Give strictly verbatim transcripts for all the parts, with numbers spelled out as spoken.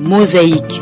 Mosaïque.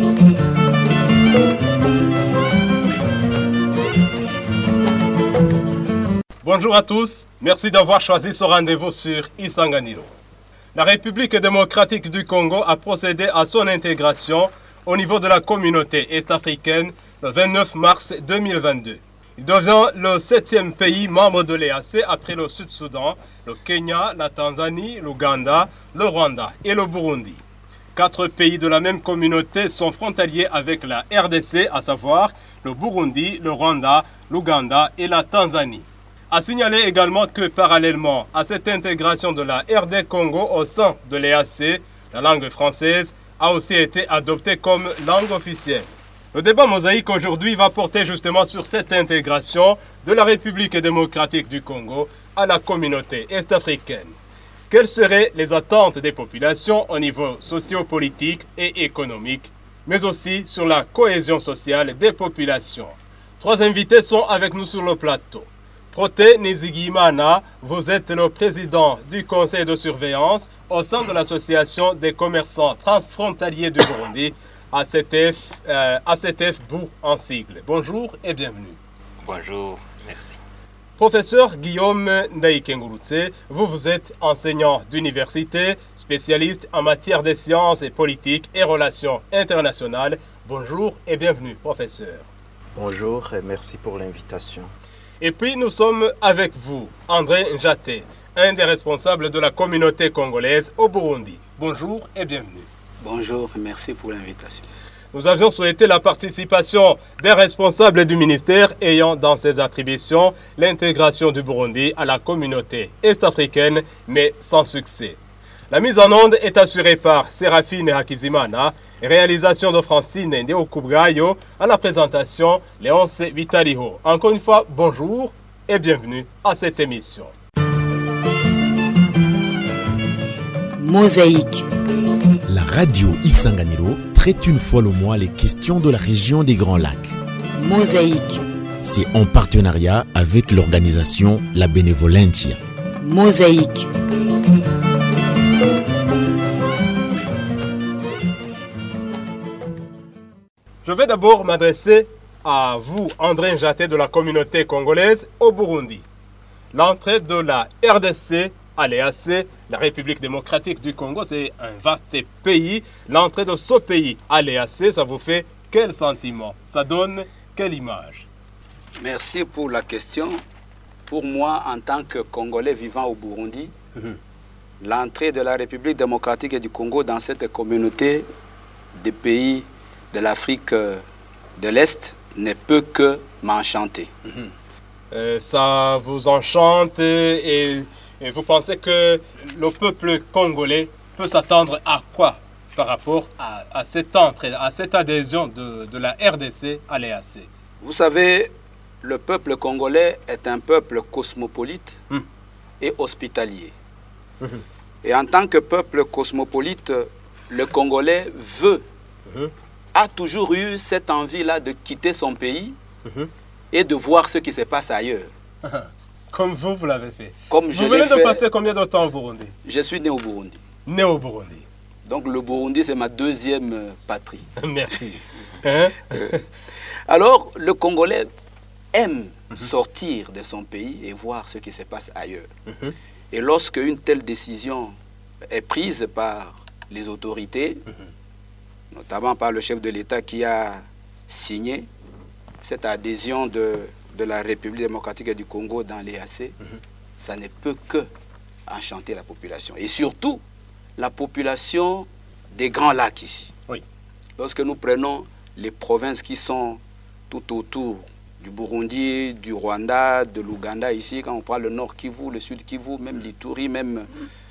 Bonjour à tous, merci d'avoir choisi ce rendez-vous sur Isanganiro. La République démocratique du Congo a procédé à son intégration au niveau de la communauté est-africaine le vingt-neuf mars deux mille vingt-deux. Il devient le septième pays membre de l'E A C après le Sud-Soudan, le Kenya, la Tanzanie, l'Ouganda, le Rwanda et le Burundi. Quatre pays de la même communauté sont frontaliers avec la R D C, à savoir le Burundi, le Rwanda, l'Ouganda et la Tanzanie. A signaler également que parallèlement à cette intégration de la R D Congo au sein de l'E A C, la langue française a aussi été adoptée comme langue officielle. Le débat mosaïque aujourd'hui va porter justement sur cette intégration de la République démocratique du Congo à la communauté est-africaine. Quelles seraient les attentes des populations au niveau sociopolitique et économique, mais aussi sur la cohésion sociale des populations? Trois invités sont avec nous sur le plateau. Proté Nizigimana, vous êtes le président du conseil de surveillance au sein de l'association des commerçants transfrontaliers du Burundi, A C T F, euh, A C T F B U en sigle. Bonjour et bienvenue. Bonjour, merci. Professeur Guillaume Ndaikengurutse, vous, vous êtes enseignant d'université, spécialiste en matière de sciences et politiques et relations internationales. Bonjour et bienvenue, professeur. Bonjour et merci pour l'invitation. Et puis nous sommes avec vous, André Njaté, un des responsables de la communauté congolaise au Burundi. Bonjour et bienvenue. Bonjour et merci pour l'invitation. Nous avions souhaité la participation des responsables du ministère ayant dans ses attributions l'intégration du Burundi à la communauté est-africaine, mais sans succès. La mise en onde est assurée par Séraphine Hakizimana, réalisation de Francine Ndeokubgayo, à la présentation Léonce Vitaliho. Encore une fois, bonjour et bienvenue à cette émission. Mosaïque. La radio Isanganiro traite une fois le mois les questions de la région des Grands Lacs. Mosaïque. C'est en partenariat avec l'organisation La Benevolentia. Mosaïque. Je vais d'abord m'adresser à vous, André Njaté de la communauté congolaise au Burundi. L'entrée de la R D C à l'E A C, la République démocratique du Congo, c'est un vaste pays. L'entrée de ce pays à l'E A C, ça vous fait quel sentiment? Ça donne quelle image? Merci pour la question. Pour moi, en tant que Congolais vivant au Burundi, mmh. l'entrée de la République démocratique du Congo dans cette communauté des pays de l'Afrique de l'Est ne peut que m'enchanter. Mmh. Euh, ça vous enchante et, et vous pensez que le peuple congolais peut s'attendre à quoi par rapport à, à cette entrée, à cette adhésion de, de la R D C à l'E A C? Vous savez, le peuple congolais est un peuple cosmopolite mmh. et hospitalier. Mmh. Et en tant que peuple cosmopolite, le Congolais veut mmh. a toujours eu cette envie-là de quitter son pays mmh. et de voir ce qui se passe ailleurs. Comme vous, vous l'avez fait. Comme vous je venez l'ai de fait, passer combien de temps au Burundi? Je suis né au Burundi. Né au Burundi. Donc le Burundi, c'est ma deuxième patrie. Merci. Hein? Alors, le Congolais aime mmh. sortir de son pays et voir ce qui se passe ailleurs. Mmh. Et lorsque une telle décision est prise par les autorités, mmh. notamment par le chef de l'État qui a signé cette adhésion de, de la République démocratique du Congo dans l'E A C, mmh. ça ne peut que enchanter la population. Et surtout, la population des Grands Lacs ici. Oui. Lorsque nous prenons les provinces qui sont tout autour du Burundi, du Rwanda, de l'Ouganda ici, quand on prend le nord Kivu, le sud Kivu, même l'Ituri, même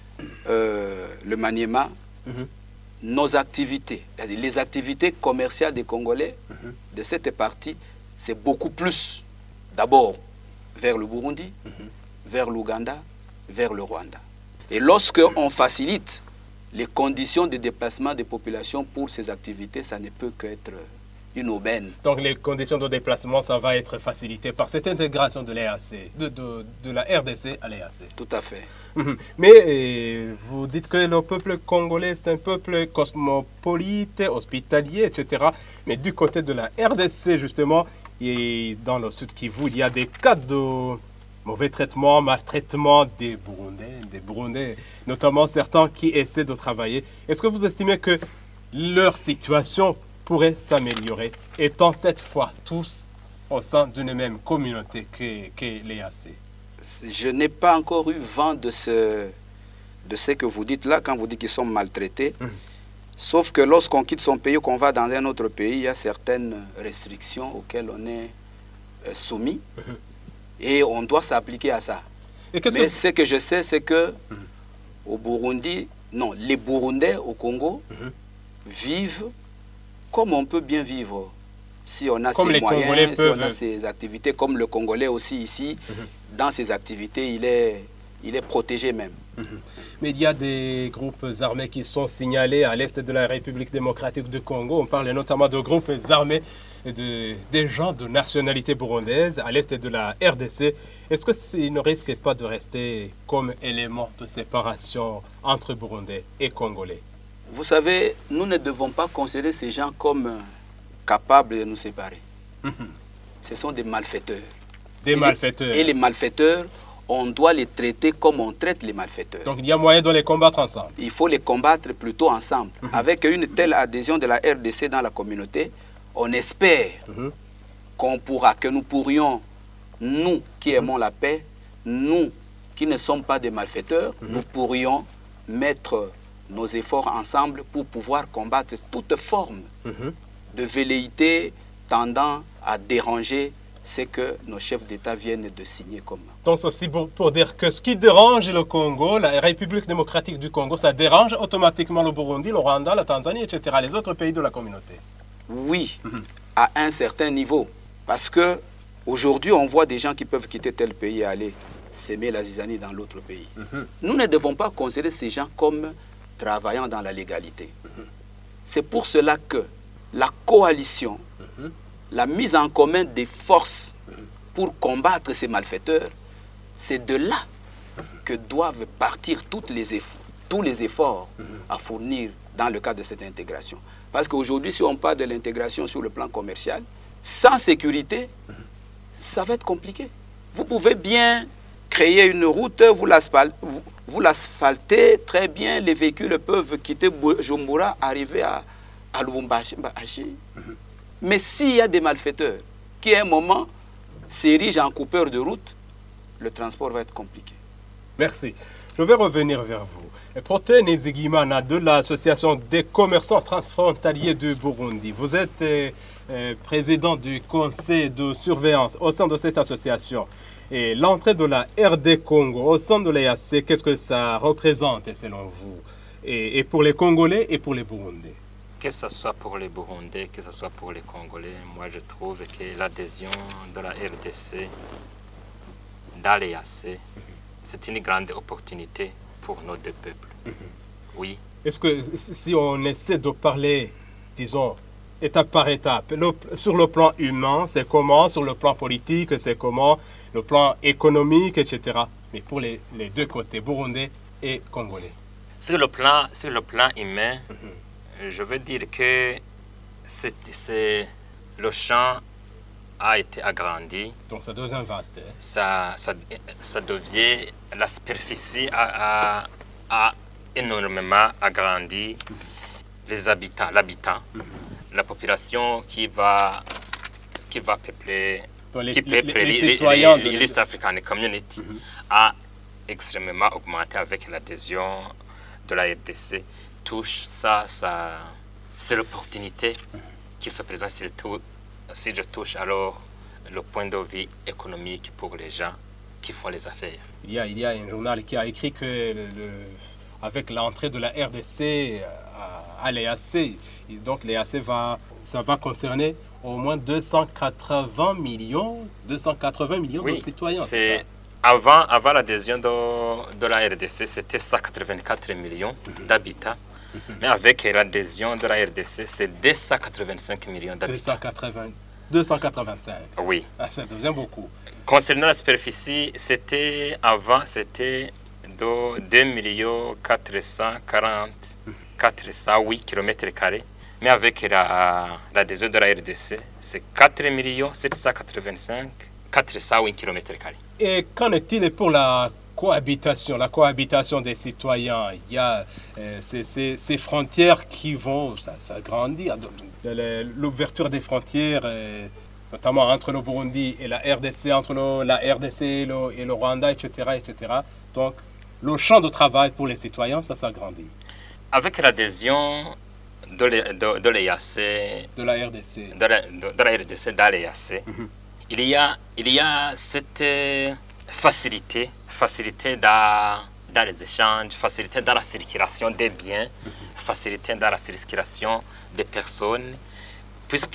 euh, le Maniema, mmh. nos activités, les activités commerciales des Congolais mmh. de cette partie, c'est beaucoup plus d'abord vers le Burundi, mmh. vers l'Ouganda, vers le Rwanda. Et lorsque on facilite les conditions de déplacement des populations pour ces activités, ça ne peut qu'être une aubaine. Donc les conditions de déplacement, ça va être facilité par cette intégration de l'E A C, de, de, de la R D C à l'E A C. Tout à fait. Mais euh, vous dites que le peuple congolais, c'est un peuple cosmopolite, hospitalier, et cetera. Mais du côté de la R D C, justement, et dans le Sud Kivu, il y a des cas de mauvais traitement, maltraitement des Burundais, des Burundais, notamment certains qui essaient de travailler. Est-ce que vous estimez que leur situation pourrait s'améliorer, étant cette fois tous au sein d'une même communauté que, que l'E A C? Je n'ai pas encore eu vent de ce, de ce que vous dites là, quand vous dites qu'ils sont maltraités. Mmh. Sauf que lorsqu'on quitte son pays, qu'on va dans un autre pays, il y a certaines restrictions auxquelles on est euh, soumis. Mmh. Et on doit s'appliquer à ça. Et Mais que... ce que je sais, c'est que mmh. au Burundi, non, les Burundais au Congo mmh. vivent comme on peut bien vivre. Si on a comme ses moyens, Congolais si peuvent... on a ses activités, comme le Congolais aussi ici, mmh. dans ses activités, il est, il est protégé même. Mmh. Mais il y a des groupes armés qui sont signalés à l'est de la République démocratique du Congo. On parle notamment de groupes armés de, des gens de nationalité burundaise à l'est de la R D C. Est-ce que s'ils ne risquent pas de rester comme élément de séparation entre Burundais et Congolais? Vous savez, nous ne devons pas considérer ces gens comme capables de nous séparer. Mmh. Ce sont des malfaiteurs. Des et malfaiteurs. Les, et les malfaiteurs, on doit les traiter comme on traite les malfaiteurs. Donc il y a moyen de les combattre ensemble. Il faut les combattre plutôt ensemble. Mmh. Avec une telle adhésion de la R D C dans la communauté, on espère mmh. qu'on pourra, que nous pourrions, nous qui aimons mmh. la paix, nous qui ne sommes pas des malfaiteurs, mmh. nous pourrions mettre nos efforts ensemble pour pouvoir combattre toute forme mmh. de velléité tendant à déranger ce que nos chefs d'État viennent de signer comme. Donc c'est pour, pour dire que ce qui dérange le Congo, la République démocratique du Congo, ça dérange automatiquement le Burundi, le Rwanda, la Tanzanie, et cetera, les autres pays de la communauté. Oui, mmh. à un certain niveau. Parce qu'aujourd'hui, on voit des gens qui peuvent quitter tel pays et aller s'aimer la zizanie dans l'autre pays. Mmh. Nous ne devons pas considérer ces gens comme travaillant dans la légalité. Mmh. C'est pour cela que la coalition, mmh. la mise en commun des forces mmh. pour combattre ces malfaiteurs, c'est de là mmh. que doivent partir toutes les efforts, tous les efforts mmh. à fournir dans le cadre de cette intégration. Parce qu'aujourd'hui, si on parle de l'intégration sur le plan commercial, sans sécurité, mmh. ça va être compliqué. Vous pouvez bien créer une route, vous l'asphaltez, vous, vous l'asphaltez très bien, les véhicules peuvent quitter Bujumbura, arriver à, à Lubumbashi. Mmh. Mais s'il y a des malfaiteurs qui, à un moment, s'érigent en coupeurs de route, le transport va être compliqué. Merci. Je vais revenir vers vous. Protais Nzigimana de l'Association des commerçants transfrontaliers du Burundi. Vous êtes euh, euh, président du conseil de surveillance au sein de cette association. Et l'entrée de la R D Congo au sein de l'E A C, qu'est-ce que ça représente selon vous, et, et pour les Congolais et pour les Burundais? Que ce soit pour les Burundais, que ce soit pour les Congolais, moi je trouve que l'adhésion de la R D C dans l'E A C, c'est une grande opportunité pour nos deux peuples. Mm-hmm. Oui. Est-ce que si on essaie de parler, disons, étape par étape, le, sur le plan humain, c'est comment, sur le plan politique, c'est comment, le plan économique, et cetera. Mais pour les, les deux côtés, burundais et congolais. Sur le plan, sur le plan humain, mm-hmm. je veux dire que c'est, c'est, le champ a été agrandi. Donc ça devient vaste. Hein? Ça, ça, ça devient, la superficie a, a, a énormément agrandi. Mm-hmm. Les habitants, l'habitant, mm-hmm. la population qui va, qui va peupler, les, qui peuple les, les, les, citoyens les, de l'East African Community mm-hmm. a extrêmement augmenté avec l'adhésion de la R D C. Touche ça, ça c'est l'opportunité mm-hmm. qui se présente surtout si je touche alors le point de vue économique pour les gens qui font les affaires. Il y a, il y a un journal qui a écrit que le, le, avec l'entrée de la R D C à, à l'E A C, donc l'E A C va, ça va concerner au moins deux cent quatre-vingts millions, deux cent quatre-vingts millions oui, de citoyens. C'est, avant, avant l'adhésion de, de la R D C, c'était cent quatre-vingt-quatre millions d'habitants. Mais avec l'adhésion de la R D C, c'est deux cent quatre-vingt-cinq millions d'habitants. deux cent quatre-vingt-cinq. Oui. Ah, ça devient beaucoup. Concernant la superficie, c'était avant, c'était de deux millions quatre cent quarante, quatre cent huit kilomètres carrés. Mais avec la, l'adhésion de la R D C, c'est quatre millions sept cent quatre-vingt-cinq, quatre cent huit kilomètres carrés. Et qu'en est-il pour la cohabitation, la cohabitation des citoyens? Il y a euh, ces, ces, ces frontières qui vont s'agrandir. L'ouverture des frontières, euh, notamment entre le Burundi et la R D C, entre le, la R D C et le, et le Rwanda, et cetera, et cetera. Donc, le champ de travail pour les citoyens, ça s'agrandit. Avec l'adhésion de, de, de l'E A C, de la R D C, de la, de, de la R D C dans l'E A C, mm-hmm. il, y a, il y a cette facilité, facilité dans, dans les échanges, facilité dans la circulation des biens, mm-hmm. facilité dans la circulation des personnes, puisque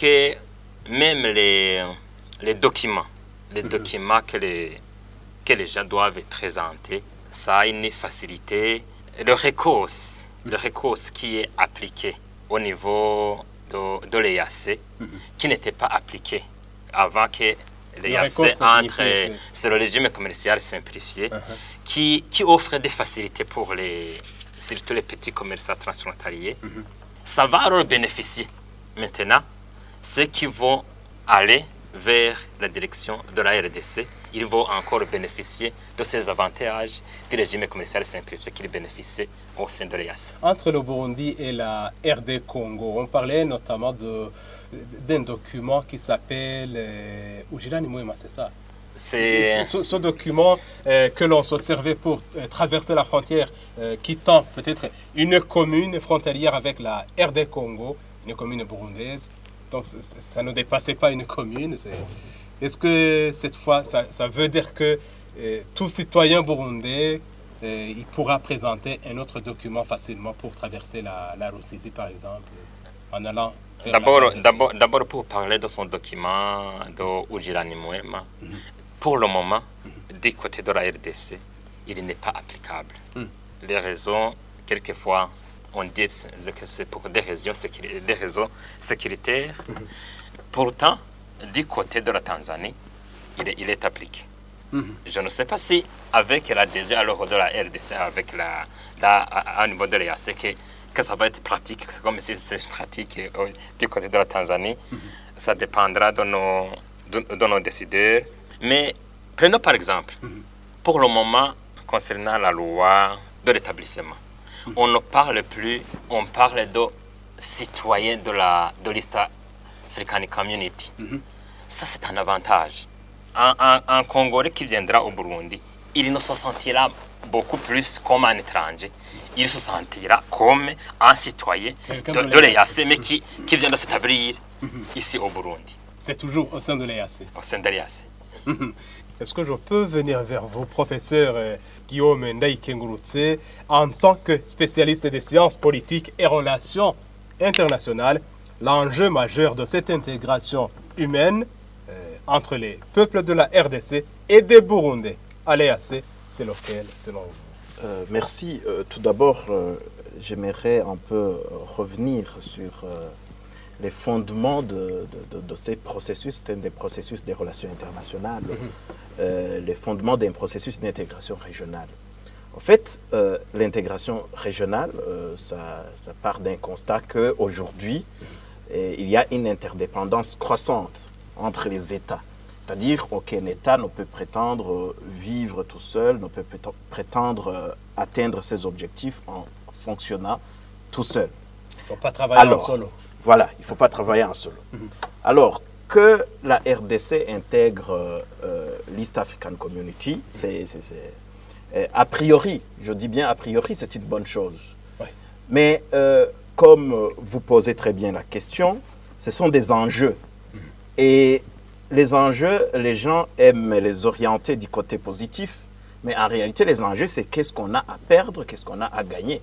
même les, les documents, les mm-hmm. documents que les, que les gens doivent présenter, ça a une facilité. Le recours, mm-hmm. le recours qui est appliqué au niveau de, de l'E A C, mm-hmm. qui n'était pas appliqué avant que l'E A C entre, c'est le régime commercial simplifié, uh-huh. qui, qui offre des facilités pour les, surtout les petits commerçants transfrontaliers. Uh-huh. Ça va leur bénéficier. Maintenant, ceux qui vont aller vers la direction de la R D C, ils vont encore bénéficier de ces avantages du régime commercial simplifié qu'ils bénéficient au sein de l'E A C. Entre le Burundi et la R D Congo, on parlait notamment de, d'un document qui s'appelle euh, Ujirani Mwema, c'est ça? C'est ce, ce document euh, que l'on se servait pour euh, traverser la frontière, euh, quittant peut-être une commune frontalière avec la R D Congo, une commune burundaise. Donc ça, ça ne dépassait pas une commune. C'est... Est-ce que cette fois, ça, ça veut dire que euh, tout citoyen burundais, euh, il pourra présenter un autre document facilement pour traverser la, la Rusizi, par exemple, en allant vers d'abord, la d'abord, d'abord, pour parler de son document de Ujirani Mwema, mm-hmm. pour le moment, mm-hmm. du côté de la R D C, il n'est pas applicable. Mm. Les raisons, quelquefois, on dit que c'est pour des raisons, sécuri- des raisons sécuritaires. Mm-hmm. Pourtant, du côté de la Tanzanie, il est, il est appliqué. Mm-hmm. Je ne sais pas si avec l'adhésion alors de la R D C, avec la, la, à, à niveau de l'E A C, que, que ça va être pratique, c'est comme si c'est pratique euh, du côté de la Tanzanie. Mm-hmm. Ça dépendra de nos, de, de nos décideurs. Mais prenons par exemple, mm-hmm. pour le moment, concernant la loi de l'établissement, mm-hmm. on ne parle plus, on parle de citoyens de la de l'East African Community. Mm-hmm. Ça, c'est un avantage. Un, un, un Congolais qui viendra au Burundi, il ne se sentira beaucoup plus comme un étranger. Il se sentira comme un citoyen de, de l'E A C, mais qui, qui vient de s'établir mm-hmm. ici au Burundi. C'est toujours au sein de l'E A C. Au sein de l'E A C. Mm-hmm. Est-ce que je peux venir vers vous, professeur euh, Guillaume Ndaïkengurutse, en tant que spécialiste des sciences politiques et relations internationales, l'enjeu majeur de cette intégration humaine euh, entre les peuples de la R D C et des Burundais à l'E A C, c'est lequel selon vous? euh, Merci. Euh, tout d'abord, euh, j'aimerais un peu revenir sur euh, les fondements de, de, de, de ces processus, c'est des processus des relations internationales, mm-hmm. euh, les fondements d'un processus d'intégration régionale. En fait, euh, l'intégration régionale, euh, ça, ça part d'un constat qu'aujourd'hui, mm-hmm. il y a une interdépendance croissante entre les États. C'est-à-dire qu'aucun État ne peut prétendre vivre tout seul, ne peut prétendre atteindre ses objectifs en fonctionnant tout seul. Il ne faut pas travailler Alors, en solo. Voilà, il ne faut pas travailler en solo. Mm-hmm. Alors que la R D C intègre euh, l'East African Community, mm-hmm. c'est, c'est, c'est, euh, a priori, je dis bien a priori, c'est une bonne chose. Ouais. Mais euh, comme vous posez très bien la question, ce sont des enjeux. Mm-hmm. Et les enjeux, les gens aiment les orienter du côté positif, mais en réalité, les enjeux, c'est qu'est-ce qu'on a à perdre, qu'est-ce qu'on a à gagner.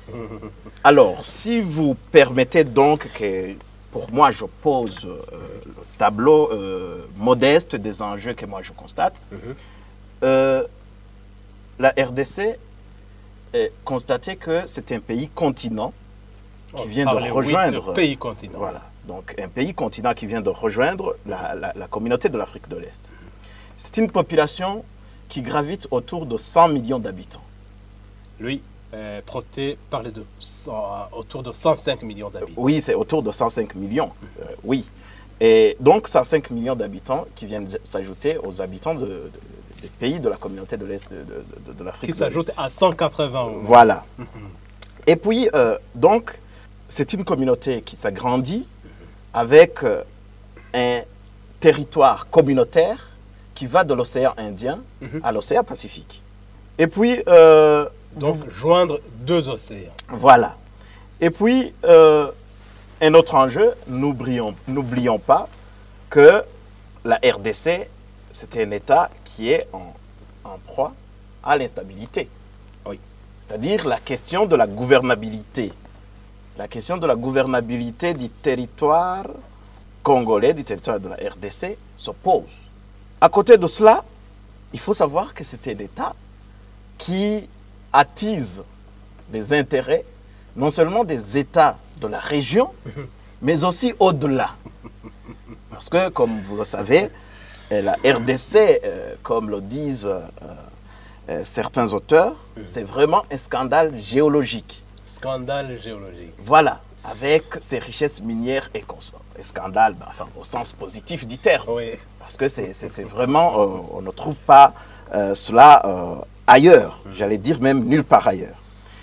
Alors, si vous permettez donc que, pour moi, je pose euh, le tableau euh, modeste des enjeux que moi je constate, mm-hmm. euh, la R D C a constaté que c'est un pays continent qui On vient de parle, oui, rejoindre... de pays continent. Voilà, donc un pays continent qui vient de rejoindre la, la, la communauté de l'Afrique de l'Est. C'est une population qui gravite autour de cent millions d'habitants. Lui, euh, Proté parlait de cent, autour de cent cinq millions d'habitants. Oui, c'est autour de cent cinq millions, euh, oui. Et donc, cent cinq millions d'habitants qui viennent s'ajouter aux habitants de, de, des pays de la communauté de l'Est de, de, de, de l'Afrique Qui de l'Est. s'ajoute à cent quatre-vingts. Voilà. Et puis, euh, donc, c'est une communauté qui s'agrandit avec euh, un territoire communautaire qui va de l'océan Indien Mhm. à l'océan Pacifique. Et puis, euh, Donc, joindre deux océans. voilà. Et puis, euh, un autre enjeu, n'oublions, n'oublions pas que la R D C, c'est un État qui est en, en proie à l'instabilité. Oui. C'est-à-dire la question de la gouvernabilité. La question de la gouvernabilité du territoire congolais, du territoire de la R D C, se pose. À côté de cela, il faut savoir que c'est un État qui attise les intérêts non seulement des États de la région, mais aussi au-delà. Parce que, comme vous le savez, euh, la R D C, euh, comme le disent euh, euh, certains auteurs, c'est vraiment un scandale géologique. Scandale géologique. Voilà, avec ses richesses minières et consorts. Un scandale, ben, enfin, au sens positif du terme. Oui. Parce que c'est, c'est, c'est vraiment, euh, on ne trouve pas euh, cela euh, ailleurs, j'allais dire même nulle part ailleurs.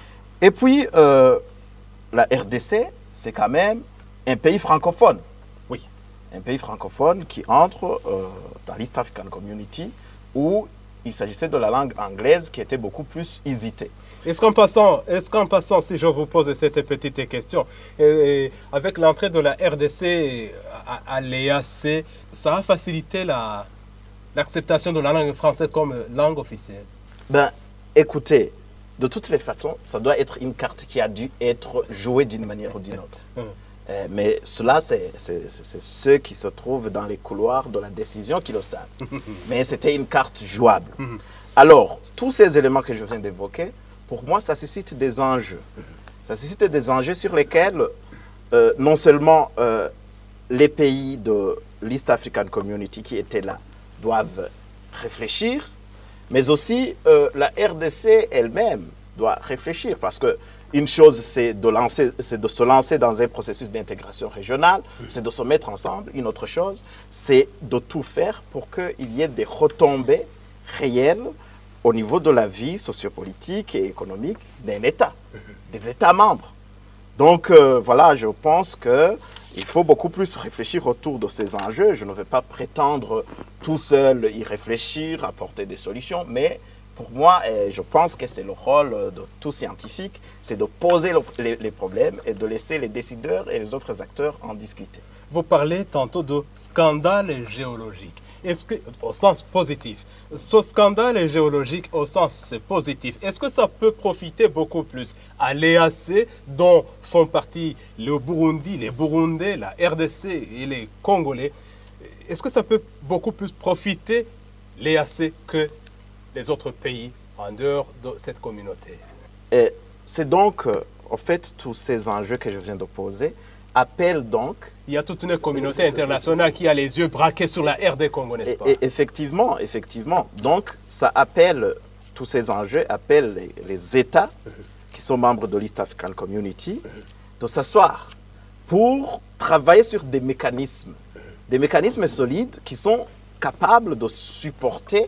Et puis, euh, la R D C, c'est quand même un pays francophone. Oui. Un pays francophone qui entre euh, dans l'East African Community où il s'agissait de la langue anglaise qui était beaucoup plus usitée. Est-ce qu'en passant, est-ce qu'en passant, si je vous pose cette petite question, et, et avec l'entrée de la R D C à, à l'E A C, ça a facilité la, l'acceptation de la langue française comme langue officielle? Ben, écoutez, de toutes les façons, ça doit être une carte qui a dû être jouée d'une manière ou d'une autre. Hum. Euh, mais cela, c'est, c'est, c'est, c'est ceux qui se trouvent dans les couloirs de la décision qui le savent. Mais c'était une carte jouable. Alors, tous ces éléments que je viens d'évoquer, pour moi, ça suscite des enjeux. Ça suscite des enjeux sur lesquels, euh, non seulement euh, les pays de l'East African Community qui étaient là doivent réfléchir, mais aussi euh, la R D C elle-même doit réfléchir. Parce que une chose, c'est de, lancer, c'est de se lancer dans un processus d'intégration régionale, c'est de se mettre ensemble. Une autre chose, c'est de tout faire pour qu'il y ait des retombées réelles au niveau de la vie sociopolitique et économique d'un État, des États membres. Donc euh, voilà, je pense qu'il faut beaucoup plus réfléchir autour de ces enjeux. Je ne vais pas prétendre tout seul y réfléchir, apporter des solutions, mais pour moi, et je pense que c'est le rôle de tout scientifique, c'est de poser le, les, les problèmes et de laisser les décideurs et les autres acteurs en discuter. Vous parlez tantôt de scandale géologique. Est-ce que, au sens positif, ce scandale géologique au sens positif, est-ce que ça peut profiter beaucoup plus à l'E A C, dont font partie le Burundi, les Burundais, la R D C et les Congolais? Est-ce que ça peut beaucoup plus profiter l'E A C que les autres pays en dehors de cette communauté? Et c'est donc, euh, en fait, tous ces enjeux que je viens de poser appellent donc... Il y a toute une communauté C'est- c'est- c'est- internationale c'est- qui a les yeux braqués sur la R D Congo, n'est-ce Et, pas? et effectivement, effectivement. Donc, ça appelle, tous ces enjeux appellent les, les États qui sont membres de l'East African Community de s'asseoir pour travailler sur des mécanismes, des mécanismes solides qui sont capables de supporter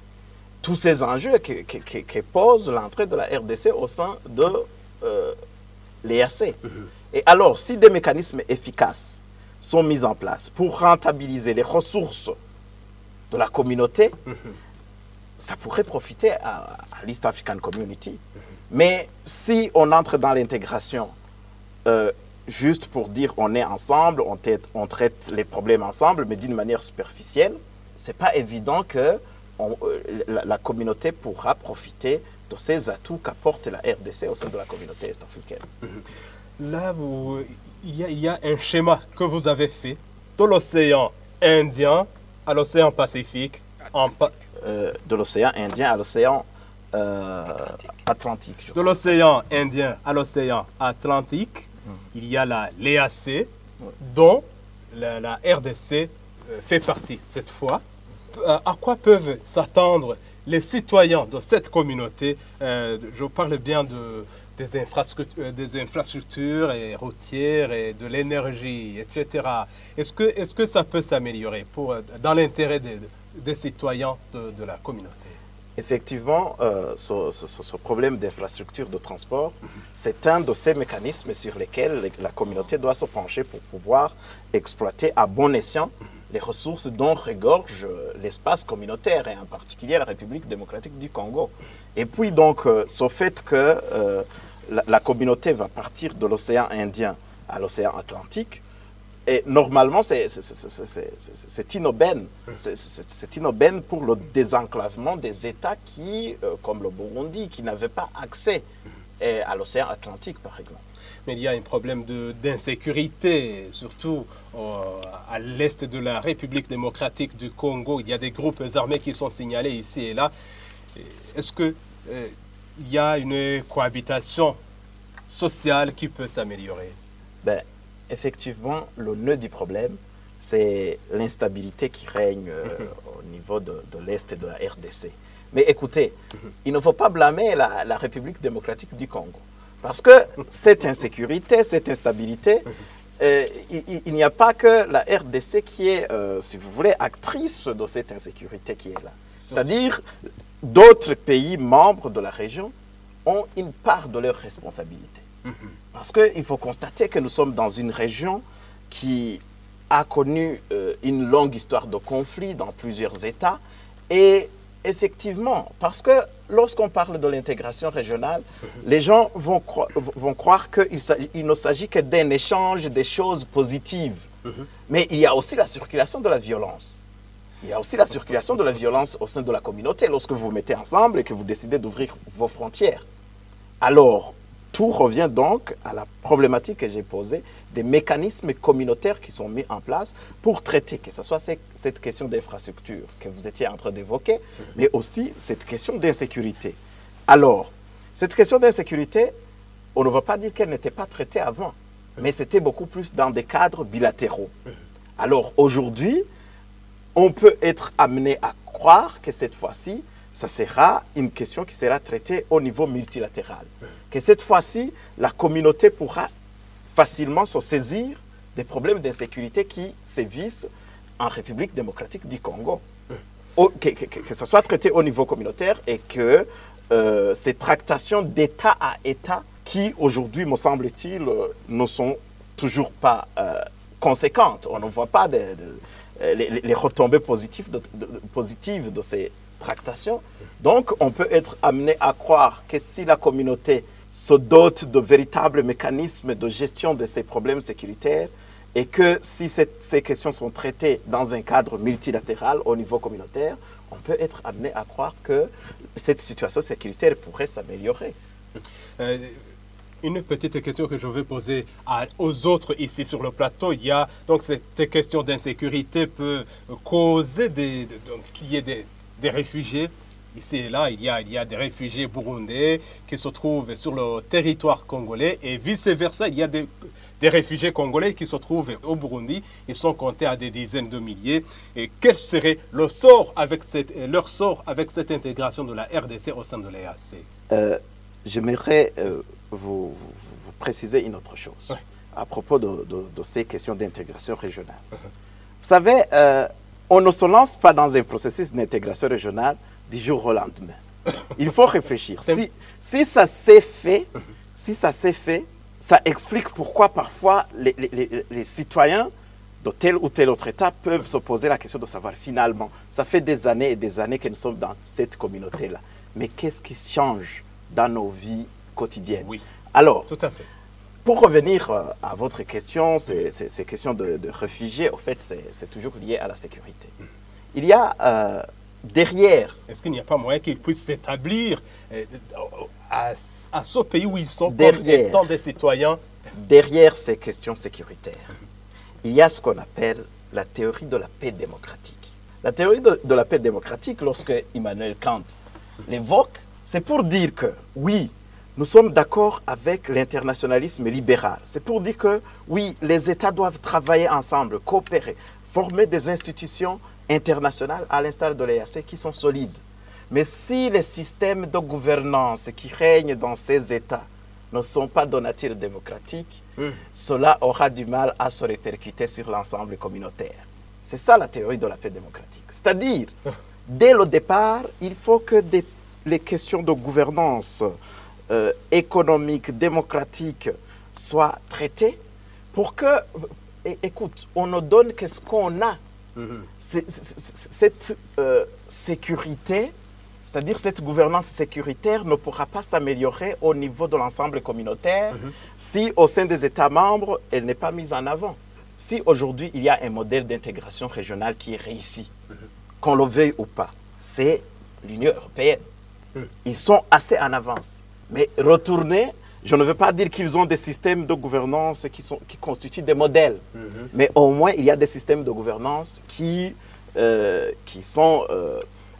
tous ces enjeux que, que- que- que pose l'entrée de la R D C au sein de euh, l'E A C. Et alors, si des mécanismes efficaces sont mis en place pour rentabiliser les ressources de la communauté, ça pourrait profiter à, à l'East African Community. Mais si on entre dans l'intégration euh, juste pour dire on est ensemble, on, traite- on traite les problèmes ensemble, mais d'une manière superficielle, c'est pas évident que on- euh, la, la communauté pourra profiter de ces atouts qu'apporte la R D C au sein de la communauté est-africaine. Là, vous- il y, a- il y a un schéma que vous avez fait de l'océan Indien à l'océan Pacifique, en pa- euh, de l'océan Indien à l'océan euh, Atlantique. De l'océan Indien à l'océan Atlantique, mmh. il y a la l'E A C, oui. dont la, la R D C euh, fait partie cette fois. Euh, à quoi peuvent s'attendre les citoyens de cette communauté? euh, Je parle bien de, des, infrastructures, des infrastructures et routières et de l'énergie, et cetera. Est-ce que, est-ce que ça peut s'améliorer pour, dans l'intérêt des, des citoyens de, de la communauté? Effectivement, euh, ce, ce, ce problème d'infrastructure de transport, mm-hmm. c'est un de ces mécanismes sur lesquels la communauté doit se pencher pour pouvoir exploiter à bon escient mm-hmm. les ressources dont regorge l'espace communautaire, et en particulier la République démocratique du Congo. Et puis donc, euh, ce fait que euh, la, la communauté va partir de l'océan Indien à l'océan Atlantique, et normalement, c'est, c'est, c'est, c'est, c'est, c'est inaubaine. C'est, c'est, c'est inaubaine pour le désenclavement des États qui, euh, comme le Burundi, qui n'avaient pas accès eh, à l'océan Atlantique, par exemple. Mais il y a un problème de, d'insécurité, surtout euh, à l'est de la République démocratique du Congo. Il y a des groupes armés qui sont signalés ici et là. Est-ce qu'il euh, y a une cohabitation sociale qui peut s'améliorer? Ben, effectivement, le nœud du problème, c'est l'instabilité qui règne euh, au niveau de, de l'Est et de la R D C. Mais écoutez, il ne faut pas blâmer la, la République démocratique du Congo. Parce que cette insécurité, cette instabilité, euh, il, il n'y a pas que la R D C qui est, euh, si vous voulez, actrice de cette insécurité qui est là. C'est-à-dire, d'autres pays membres de la région ont une part de leur responsabilité. Parce qu'il faut constater que nous sommes dans une région qui a connu euh, une longue histoire de conflits dans plusieurs États. Et effectivement, parce que lorsqu'on parle de l'intégration régionale, les gens vont, cro- vont croire qu'il il ne s'agit que d'un échange des choses positives. Mais il y a aussi la circulation de la violence. Il y a aussi la circulation de la violence au sein de la communauté lorsque vous vous mettez ensemble et que vous décidez d'ouvrir vos frontières. Alors, tout revient donc à la problématique que j'ai posée des mécanismes communautaires qui sont mis en place pour traiter, que ce soit cette question d'infrastructure que vous étiez en train d'évoquer, mais aussi cette question d'insécurité. Alors, cette question d'insécurité, on ne va pas dire qu'elle n'était pas traitée avant, mais c'était beaucoup plus dans des cadres bilatéraux. Alors aujourd'hui, on peut être amené à croire que cette fois-ci, ça sera une question qui sera traitée au niveau multilatéral. Que cette fois-ci, la communauté pourra facilement se saisir des problèmes d'insécurité qui sévissent en République démocratique du Congo. Au, que, que, que ça soit traité au niveau communautaire et que euh, ces tractations d'État à État, qui aujourd'hui, me semble-t-il, euh, ne sont toujours pas euh, conséquentes. On ne voit pas de, de, les, les retombées positives de, de, positives de ces tractations. Donc, on peut être amené à croire que si la communauté se dote de véritables mécanismes de gestion de ces problèmes sécuritaires et que si cette, ces questions sont traitées dans un cadre multilatéral au niveau communautaire, on peut être amené à croire que cette situation sécuritaire pourrait s'améliorer. Euh, une petite question que je vais poser à, aux autres ici sur le plateau. Il y a, donc, cette question d'insécurité peut causer des, de, donc, qu'il y ait des des réfugiés. Ici et là, il y, a, il y a des réfugiés burundais qui se trouvent sur le territoire congolais et vice-versa, il y a des, des réfugiés congolais qui se trouvent au Burundi. Ils sont comptés à des dizaines de milliers. Et quel serait leur sort avec cette, leur sort avec cette intégration de la R D C au sein de l'E A C? euh, J'aimerais euh, vous, vous, vous préciser une autre chose ouais. à propos de, de, de ces questions d'intégration régionale. Uh-huh. Vous savez, euh, on ne se lance pas dans un processus d'intégration régionale du jour au lendemain. Il faut réfléchir. Si, si ça s'est fait, si ça s'est fait, ça explique pourquoi parfois les, les, les, les citoyens de tel ou tel autre État peuvent se poser la question de savoir finalement, ça fait des années et des années que nous sommes dans cette communauté-là. Mais qu'est-ce qui change dans nos vies quotidiennes? Oui, alors, tout à fait. Pour revenir à votre question, ces, ces, ces questions de, de réfugiés, en fait, c'est, c'est toujours lié à la sécurité. Il y a euh, derrière... Est-ce qu'il n'y a pas moyen qu'ils puissent s'établir euh, à, à ce pays où ils sont derrière, comme étant des citoyens? Derrière ces questions sécuritaires, il y a ce qu'on appelle la théorie de la paix démocratique. La théorie de, de la paix démocratique, lorsque Immanuel Kant l'évoque, c'est pour dire que, oui, nous sommes d'accord avec l'internationalisme libéral. C'est pour dire que, oui, les États doivent travailler ensemble, coopérer, former des institutions internationales, à l'instar de l'E A C, qui sont solides. Mais si les systèmes de gouvernance qui règnent dans ces États ne sont pas de nature démocratique, mmh. cela aura du mal à se répercuter sur l'ensemble communautaire. C'est ça la théorie de la paix démocratique. C'est-à-dire, dès le départ, il faut que des, les questions de gouvernance euh, économique, démocratique soient traitées pour que, é- écoute, on ne donne que ce qu'on a. Mmh. C'est, c'est, c'est, cette euh, sécurité, c'est-à-dire cette gouvernance sécuritaire ne pourra pas s'améliorer au niveau de l'ensemble communautaire mmh. si au sein des États membres, elle n'est pas mise en avant. Si aujourd'hui il y a un modèle d'intégration régionale qui est réussi, mmh. qu'on le veuille ou pas, c'est l'Union européenne. Mmh. Ils sont assez en avance. Mais retourner, je ne veux pas dire qu'ils ont des systèmes de gouvernance qui, sont, qui constituent des modèles, mmh. mais au moins il y a des systèmes de gouvernance qui, euh, qui sont... Euh,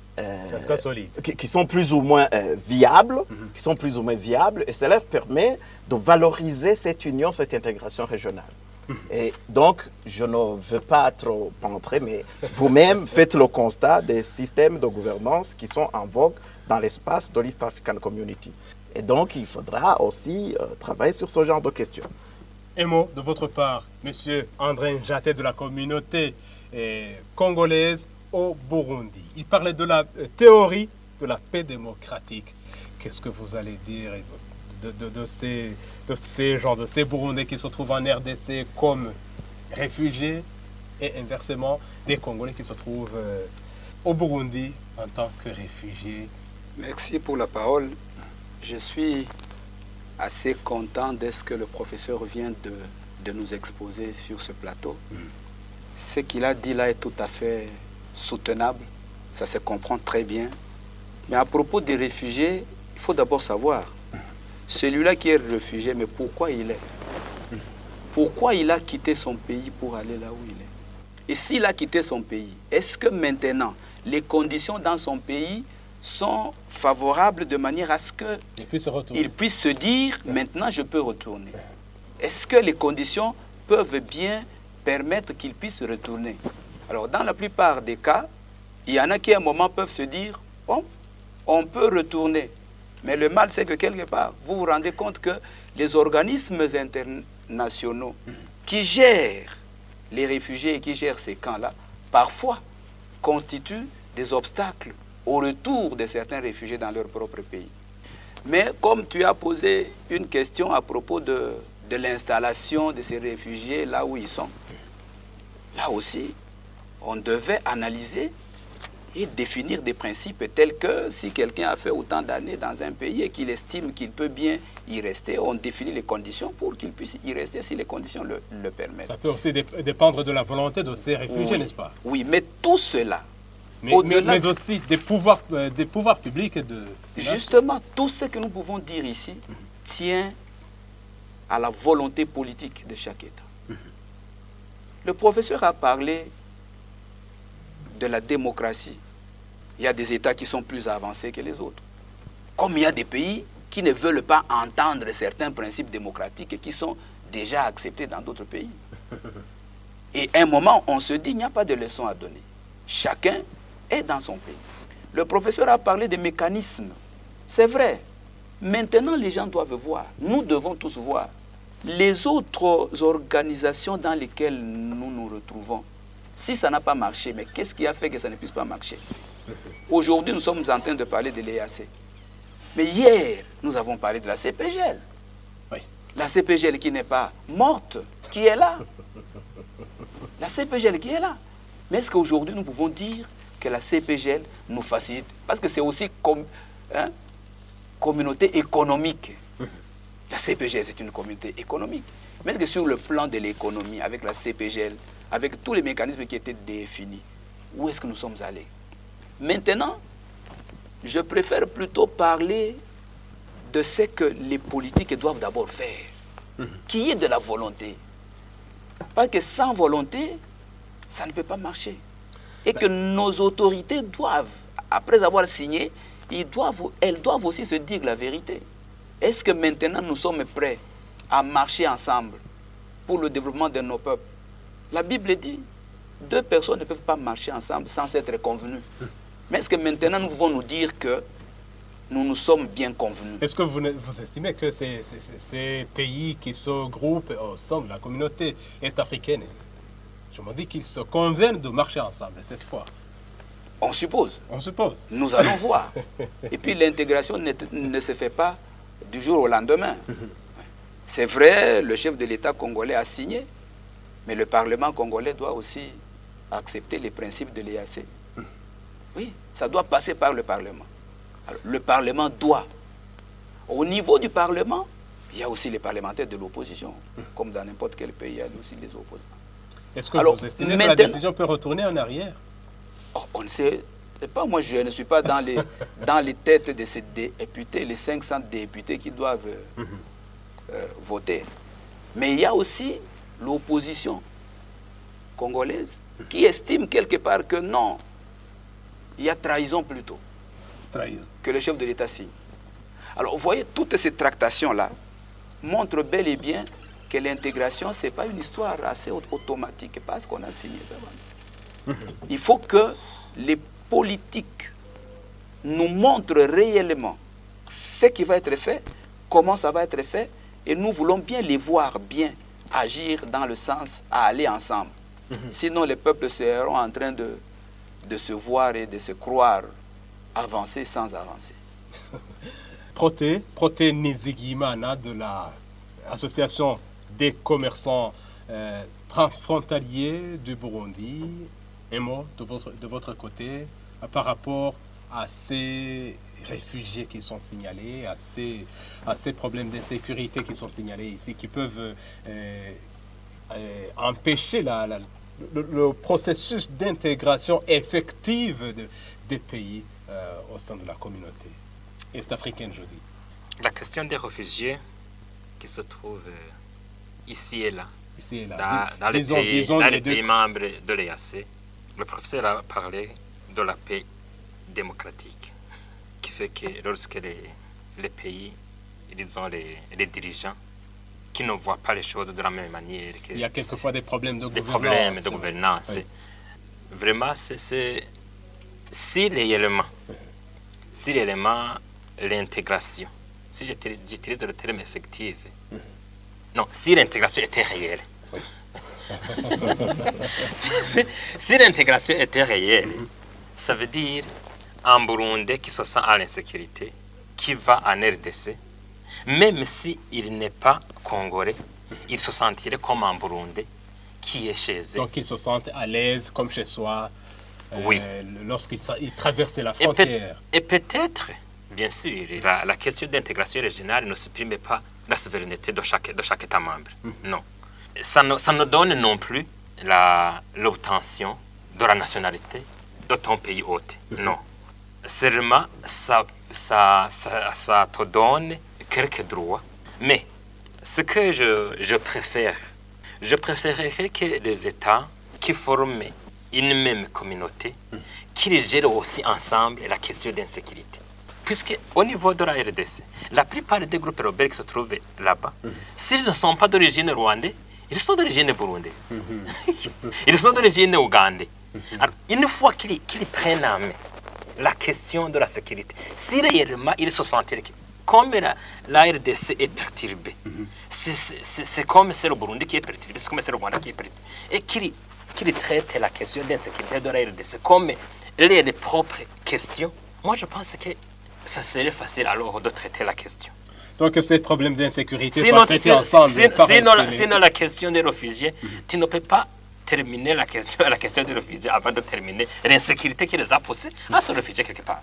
Euh, qui, qui sont plus ou moins euh, viables, mm-hmm. qui sont plus ou moins viables, et ça leur permet de valoriser cette union, cette intégration régionale. Mm-hmm. Et donc, je ne veux pas trop entrer, mais vous-même faites le constat des systèmes de gouvernance qui sont en vogue dans l'espace de l'East African Community. Et donc, il faudra aussi euh, travailler sur ce genre de questions. Un mot de votre part, Monsieur André Njaté de la communauté eh, congolaise au Burundi. Il parlait de la euh, théorie de la paix démocratique. Qu'est-ce que vous allez dire de, de, de, ces, de ces gens, de ces Burundais qui se trouvent en R D C comme réfugiés et inversement des Congolais qui se trouvent euh, au Burundi en tant que réfugiés? Merci pour la parole. Je suis assez content de ce que le professeur vient de, de nous exposer sur ce plateau. Mm. Ce qu'il a dit là est tout à fait soutenable, ça se comprend très bien. Mais à propos des réfugiés, il faut d'abord savoir, celui-là qui est réfugié, mais pourquoi il est? Pourquoi il a quitté son pays pour aller là où il est? Et s'il a quitté son pays, est-ce que maintenant, les conditions dans son pays sont favorables de manière à ce qu'il puisse, puisse se dire, maintenant je peux retourner? Est-ce que les conditions peuvent bien permettre qu'il puisse retourner? Alors, dans la plupart des cas, il y en a qui, à un moment, peuvent se dire, bon, on peut retourner. Mais le mal, c'est que quelque part, vous vous rendez compte que les organismes internationaux qui gèrent les réfugiés et qui gèrent ces camps-là, parfois, constituent des obstacles au retour de certains réfugiés dans leur propre pays. Mais comme tu as posé une question à propos de, de l'installation de ces réfugiés là où ils sont, là aussi, on devait analyser et définir des principes tels que si quelqu'un a fait autant d'années dans un pays et qu'il estime qu'il peut bien y rester, on définit les conditions pour qu'il puisse y rester si les conditions le, le permettent. Ça peut aussi dépendre de la volonté de ces réfugiés, oui, n'est-ce pas? Oui, mais tout cela, mais, mais, mais aussi des pouvoirs, euh, des pouvoirs publics. Et de... Justement, tout ce que nous pouvons dire ici mm-hmm. tient à la volonté politique de chaque État. Mm-hmm. Le professeur a parlé de la démocratie. Il y a des États qui sont plus avancés que les autres. Comme il y a des pays qui ne veulent pas entendre certains principes démocratiques et qui sont déjà acceptés dans d'autres pays. Et à un moment, on se dit, il n'y a pas de leçon à donner. Chacun est dans son pays. Le professeur a parlé des mécanismes. C'est vrai. Maintenant, les gens doivent voir. Nous devons tous voir. Les autres organisations dans lesquelles nous nous retrouvons, si ça n'a pas marché, mais qu'est-ce qui a fait que ça ne puisse pas marcher? Aujourd'hui, nous sommes en train de parler de l'E A C. Mais hier, nous avons parlé de la C P G L. Oui. La C P G L qui n'est pas morte, qui est là. La C P G L qui est là. Mais est-ce qu'aujourd'hui, nous pouvons dire que la C P G L nous facilite? Parce que c'est aussi comme hein, communauté économique. La C P G L, c'est une communauté économique. Mais est-ce que sur le plan de l'économie, avec la C P G L, avec tous les mécanismes qui étaient définis, où est-ce que nous sommes allés? Maintenant, je préfère plutôt parler de ce que les politiques doivent d'abord faire, mmh. qui est de la volonté. Parce que sans volonté, ça ne peut pas marcher. Et que nos autorités doivent, après avoir signé, ils doivent, elles doivent aussi se dire la vérité. Est-ce que maintenant nous sommes prêts à marcher ensemble pour le développement de nos peuples? La Bible dit, deux personnes ne peuvent pas marcher ensemble sans s'être convenues. Mais est-ce que maintenant nous pouvons nous dire que nous nous sommes bien convenus? Est-ce que vous, vous estimez que ces, ces, ces pays qui se groupent au sein de la communauté est-africaine, je me dis qu'ils se conviennent de marcher ensemble cette fois? On suppose. On suppose. Nous allons voir. Et puis l'intégration ne, ne se fait pas du jour au lendemain. C'est vrai, le chef de l'État congolais a signé, mais le Parlement congolais doit aussi accepter les principes de l'E A C. Oui, ça doit passer par le Parlement. Alors, le Parlement doit. Au niveau du Parlement, il y a aussi les parlementaires de l'opposition. Comme dans n'importe quel pays, il y a aussi les opposants. Est-ce que Alors, vous estimez que la décision peut retourner en arrière? Oh, on ne sait pas, moi je ne suis pas dans les, dans les têtes de ces députés, les cinq cents députés qui doivent euh, mm-hmm. euh, voter. Mais il y a aussi l'opposition congolaise qui estime quelque part que non, il y a trahison plutôt trahison. Que le chef de l'État signe. Alors vous voyez, toutes ces tractations-là montrent bel et bien que l'intégration, ce n'est pas une histoire assez automatique parce qu'on a signé ça. Il faut que les politiques nous montrent réellement ce qui va être fait, comment ça va être fait, et nous voulons bien les voir bien agir dans le sens à aller ensemble. Mm-hmm. Sinon, les peuples seront en train de, de se voir et de se croire avancer sans avancer. Proté, Proté Nizigimana de l'Association des commerçants euh, transfrontaliers du Burundi. Un mot de votre, de votre côté euh, par rapport à ces réfugiés qui sont signalés, à ces, à ces problèmes d'insécurité qui sont signalés ici, qui peuvent euh, euh, empêcher la, la, le, le processus d'intégration effective de, des pays euh, au sein de la communauté est-africaine, je dis. La question des réfugiés qui se trouvent euh, ici et là, ici et là. dans, dans, disons, les, pays, disons dans les les deux... pays membres de l'E A C. Le professeur a parlé de la paix démocratique, qui fait que lorsque les, les pays, disons les, les dirigeants, qui ne voient pas les choses de la même manière, que il y a quelquefois des problèmes de des gouvernance. Problèmes de gouvernance. Oui. Vraiment, c'est, c'est si l'élément, si l'élément, l'intégration, si j'utilise le terme effectif, mm-hmm. non, si l'intégration était réelle. Oui. si, si, si l'intégration était réelle, mm-hmm. ça veut dire un Burundais qui se sent à l'insécurité, qui va en R D C, même s'il si n'est pas congolais, mm-hmm. il se sentirait comme un Burundais qui est chez eux. Donc il se sent à l'aise comme chez soi euh, oui. lorsqu'il il traverse la frontière. Et, peut, et peut-être, bien sûr, la, la question d'intégration régionale ne supprime pas la souveraineté de chaque, de chaque État membre. Mm-hmm. Non. Ça ne, ça ne donne non plus la, l'obtention de la nationalité de ton pays hôte. Mm-hmm. Non. Seulement, ça, ça, ça, ça te donne quelques droits. Mais ce que je, je préfère, je préférerais que les États qui forment une même communauté, mm-hmm. qu'ils gèrent aussi ensemble la question d'insécurité. Puisque au niveau de la R D C, la plupart des groupes rebelles qui se trouvent là-bas, mm-hmm. s'ils ne sont pas d'origine rwandaise, ils sont d'origine burundaise. Mm-hmm. Ils sont d'origine ougandais. Mm-hmm. Alors, une fois qu'ils, qu'ils prennent en main la question de la sécurité, si réellement ils se sentent que comme la, la R D C est perturbée, mm-hmm. c'est, c'est, c'est comme c'est le Burundi qui est perturbé, c'est comme c'est le Rwanda qui est perturbé, et qu'ils, qu'ils traitent la question d'insécurité de la R D C comme les, les propres questions, moi je pense que ça serait facile alors de traiter la question. Donc ces problèmes d'insécurité sinon, sont traités sinon, ensemble. Sinon, sinon, la, sinon la question des réfugiés, mm-hmm. tu ne peux pas terminer la question, la question des réfugiés avant de terminer l'insécurité qui les a poussés à se réfugier quelque part.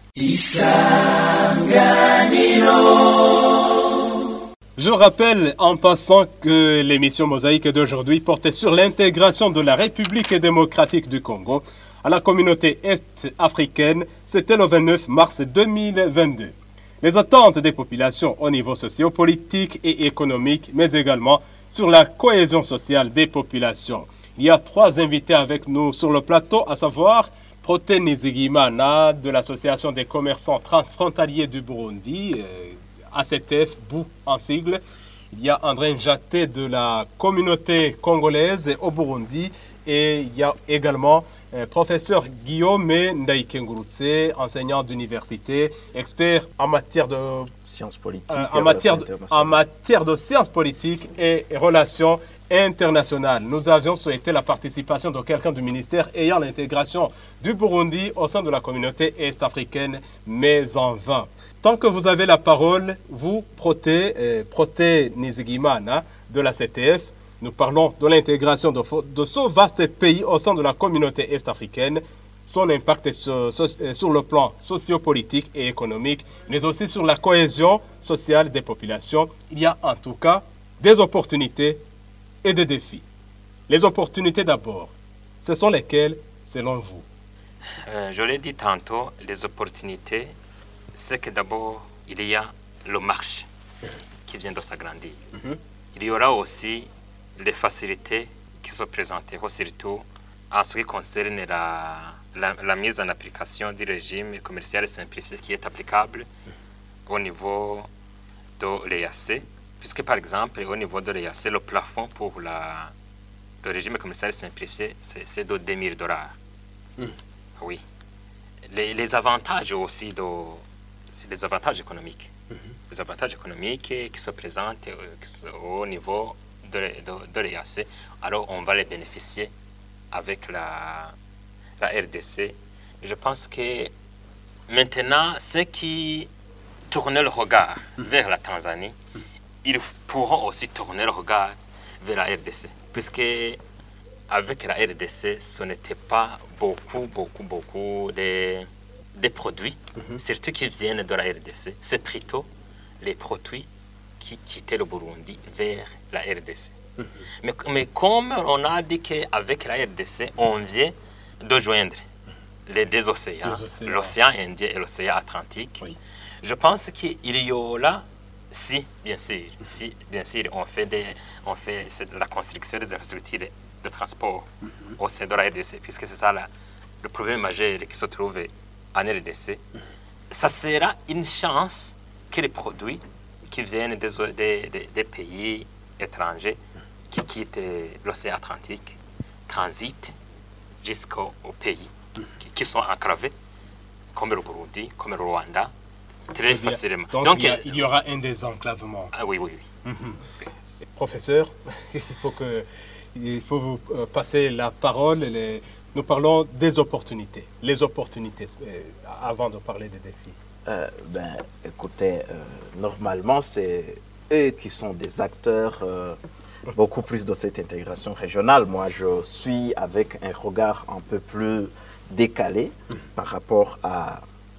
Je rappelle en passant que l'émission Mosaïque d'aujourd'hui portait sur l'intégration de la République démocratique du Congo à la communauté est-africaine. C'était le vingt-neuf mars deux mille vingt-deux. Les attentes des populations au niveau sociopolitique et économique, mais également sur la cohésion sociale des populations. Il y a trois invités avec nous sur le plateau, à savoir Protais Nizigimana de l'Association des commerçants transfrontaliers du Burundi, euh, A C T F, B O U en sigle. Il y a André Njaté de la communauté congolaise au Burundi. Et il y a également euh, professeur Guillaume Ndaïkengurutse, enseignant d'université, expert en matière de Sciences politiques. euh, et en, matière de, relations en matière de sciences politiques et relations internationales. Nous avions souhaité la participation de quelqu'un du ministère ayant l'intégration du Burundi au sein de la communauté est-africaine, mais en vain. Tant que vous avez la parole, vous, Protais, euh, Protais Nizigimana de la C T F, nous parlons de l'intégration de, de ce vaste pays au sein de la communauté est-africaine, son impact sur, sur le plan sociopolitique et économique, mais aussi sur la cohésion sociale des populations. Il y a en tout cas des opportunités et des défis. Les opportunités d'abord, ce sont lesquelles selon vous? Euh, je l'ai dit tantôt, les opportunités, c'est que d'abord, il y a le marché qui vient de s'agrandir. Mm-hmm. Il y aura aussi les facilités qui sont présentées, surtout en ce qui concerne la, la, la mise en application du régime commercial simplifié qui est applicable au niveau de l'E A C, puisque par exemple au niveau de l'E A C, le plafond pour la, le régime commercial simplifié, c'est de deux mille dollars. Mm. Oui. Les, les avantages aussi, de, c'est les avantages économiques. Mm-hmm. Les avantages économiques qui se présentent au niveau de, de, de l'E A C, alors on va les bénéficier avec la, la R D C. Je pense que maintenant, ceux qui tournent le regard mmh. vers la Tanzanie, mmh. ils pourront aussi tourner le regard vers la R D C, puisque avec la R D C, ce n'était pas beaucoup, beaucoup, beaucoup de, de produits, mmh. surtout qui viennent de la R D C. C'est plutôt les produits qui quittaient le Burundi vers la R D C. Mm-hmm. Mais, mais comme on a dit qu'avec la R D C, on vient de joindre les deux océans, l'océan Indien et l'océan Atlantique, oui. Je pense qu'il y aura, si bien sûr, mm-hmm. si bien sûr on fait, des, on fait la construction des infrastructures de transport mm-hmm. au sein de la R D C, puisque c'est ça la, le problème majeur qui se trouve en R D C, mm-hmm. ça sera une chance que les produits qui viennent des, des, des, des pays étrangers qui quittent l'océan Atlantique transitent jusqu'aux pays qui, qui sont enclavés, comme le Burundi, comme le Rwanda, très facilement. Donc, Donc il, y a, il y aura un désenclavement. Ah oui, oui, oui. Mm-hmm. oui. Professeur, il faut, que, il faut vous passer la parole. Les, nous parlons des opportunités. Les opportunités, euh, avant de parler des défis. Euh, ben, écoutez, euh, normalement, c'est eux qui sont des acteurs euh, beaucoup plus de cette intégration régionale. Moi, je suis avec un regard un peu plus décalé mmh. par rapport à,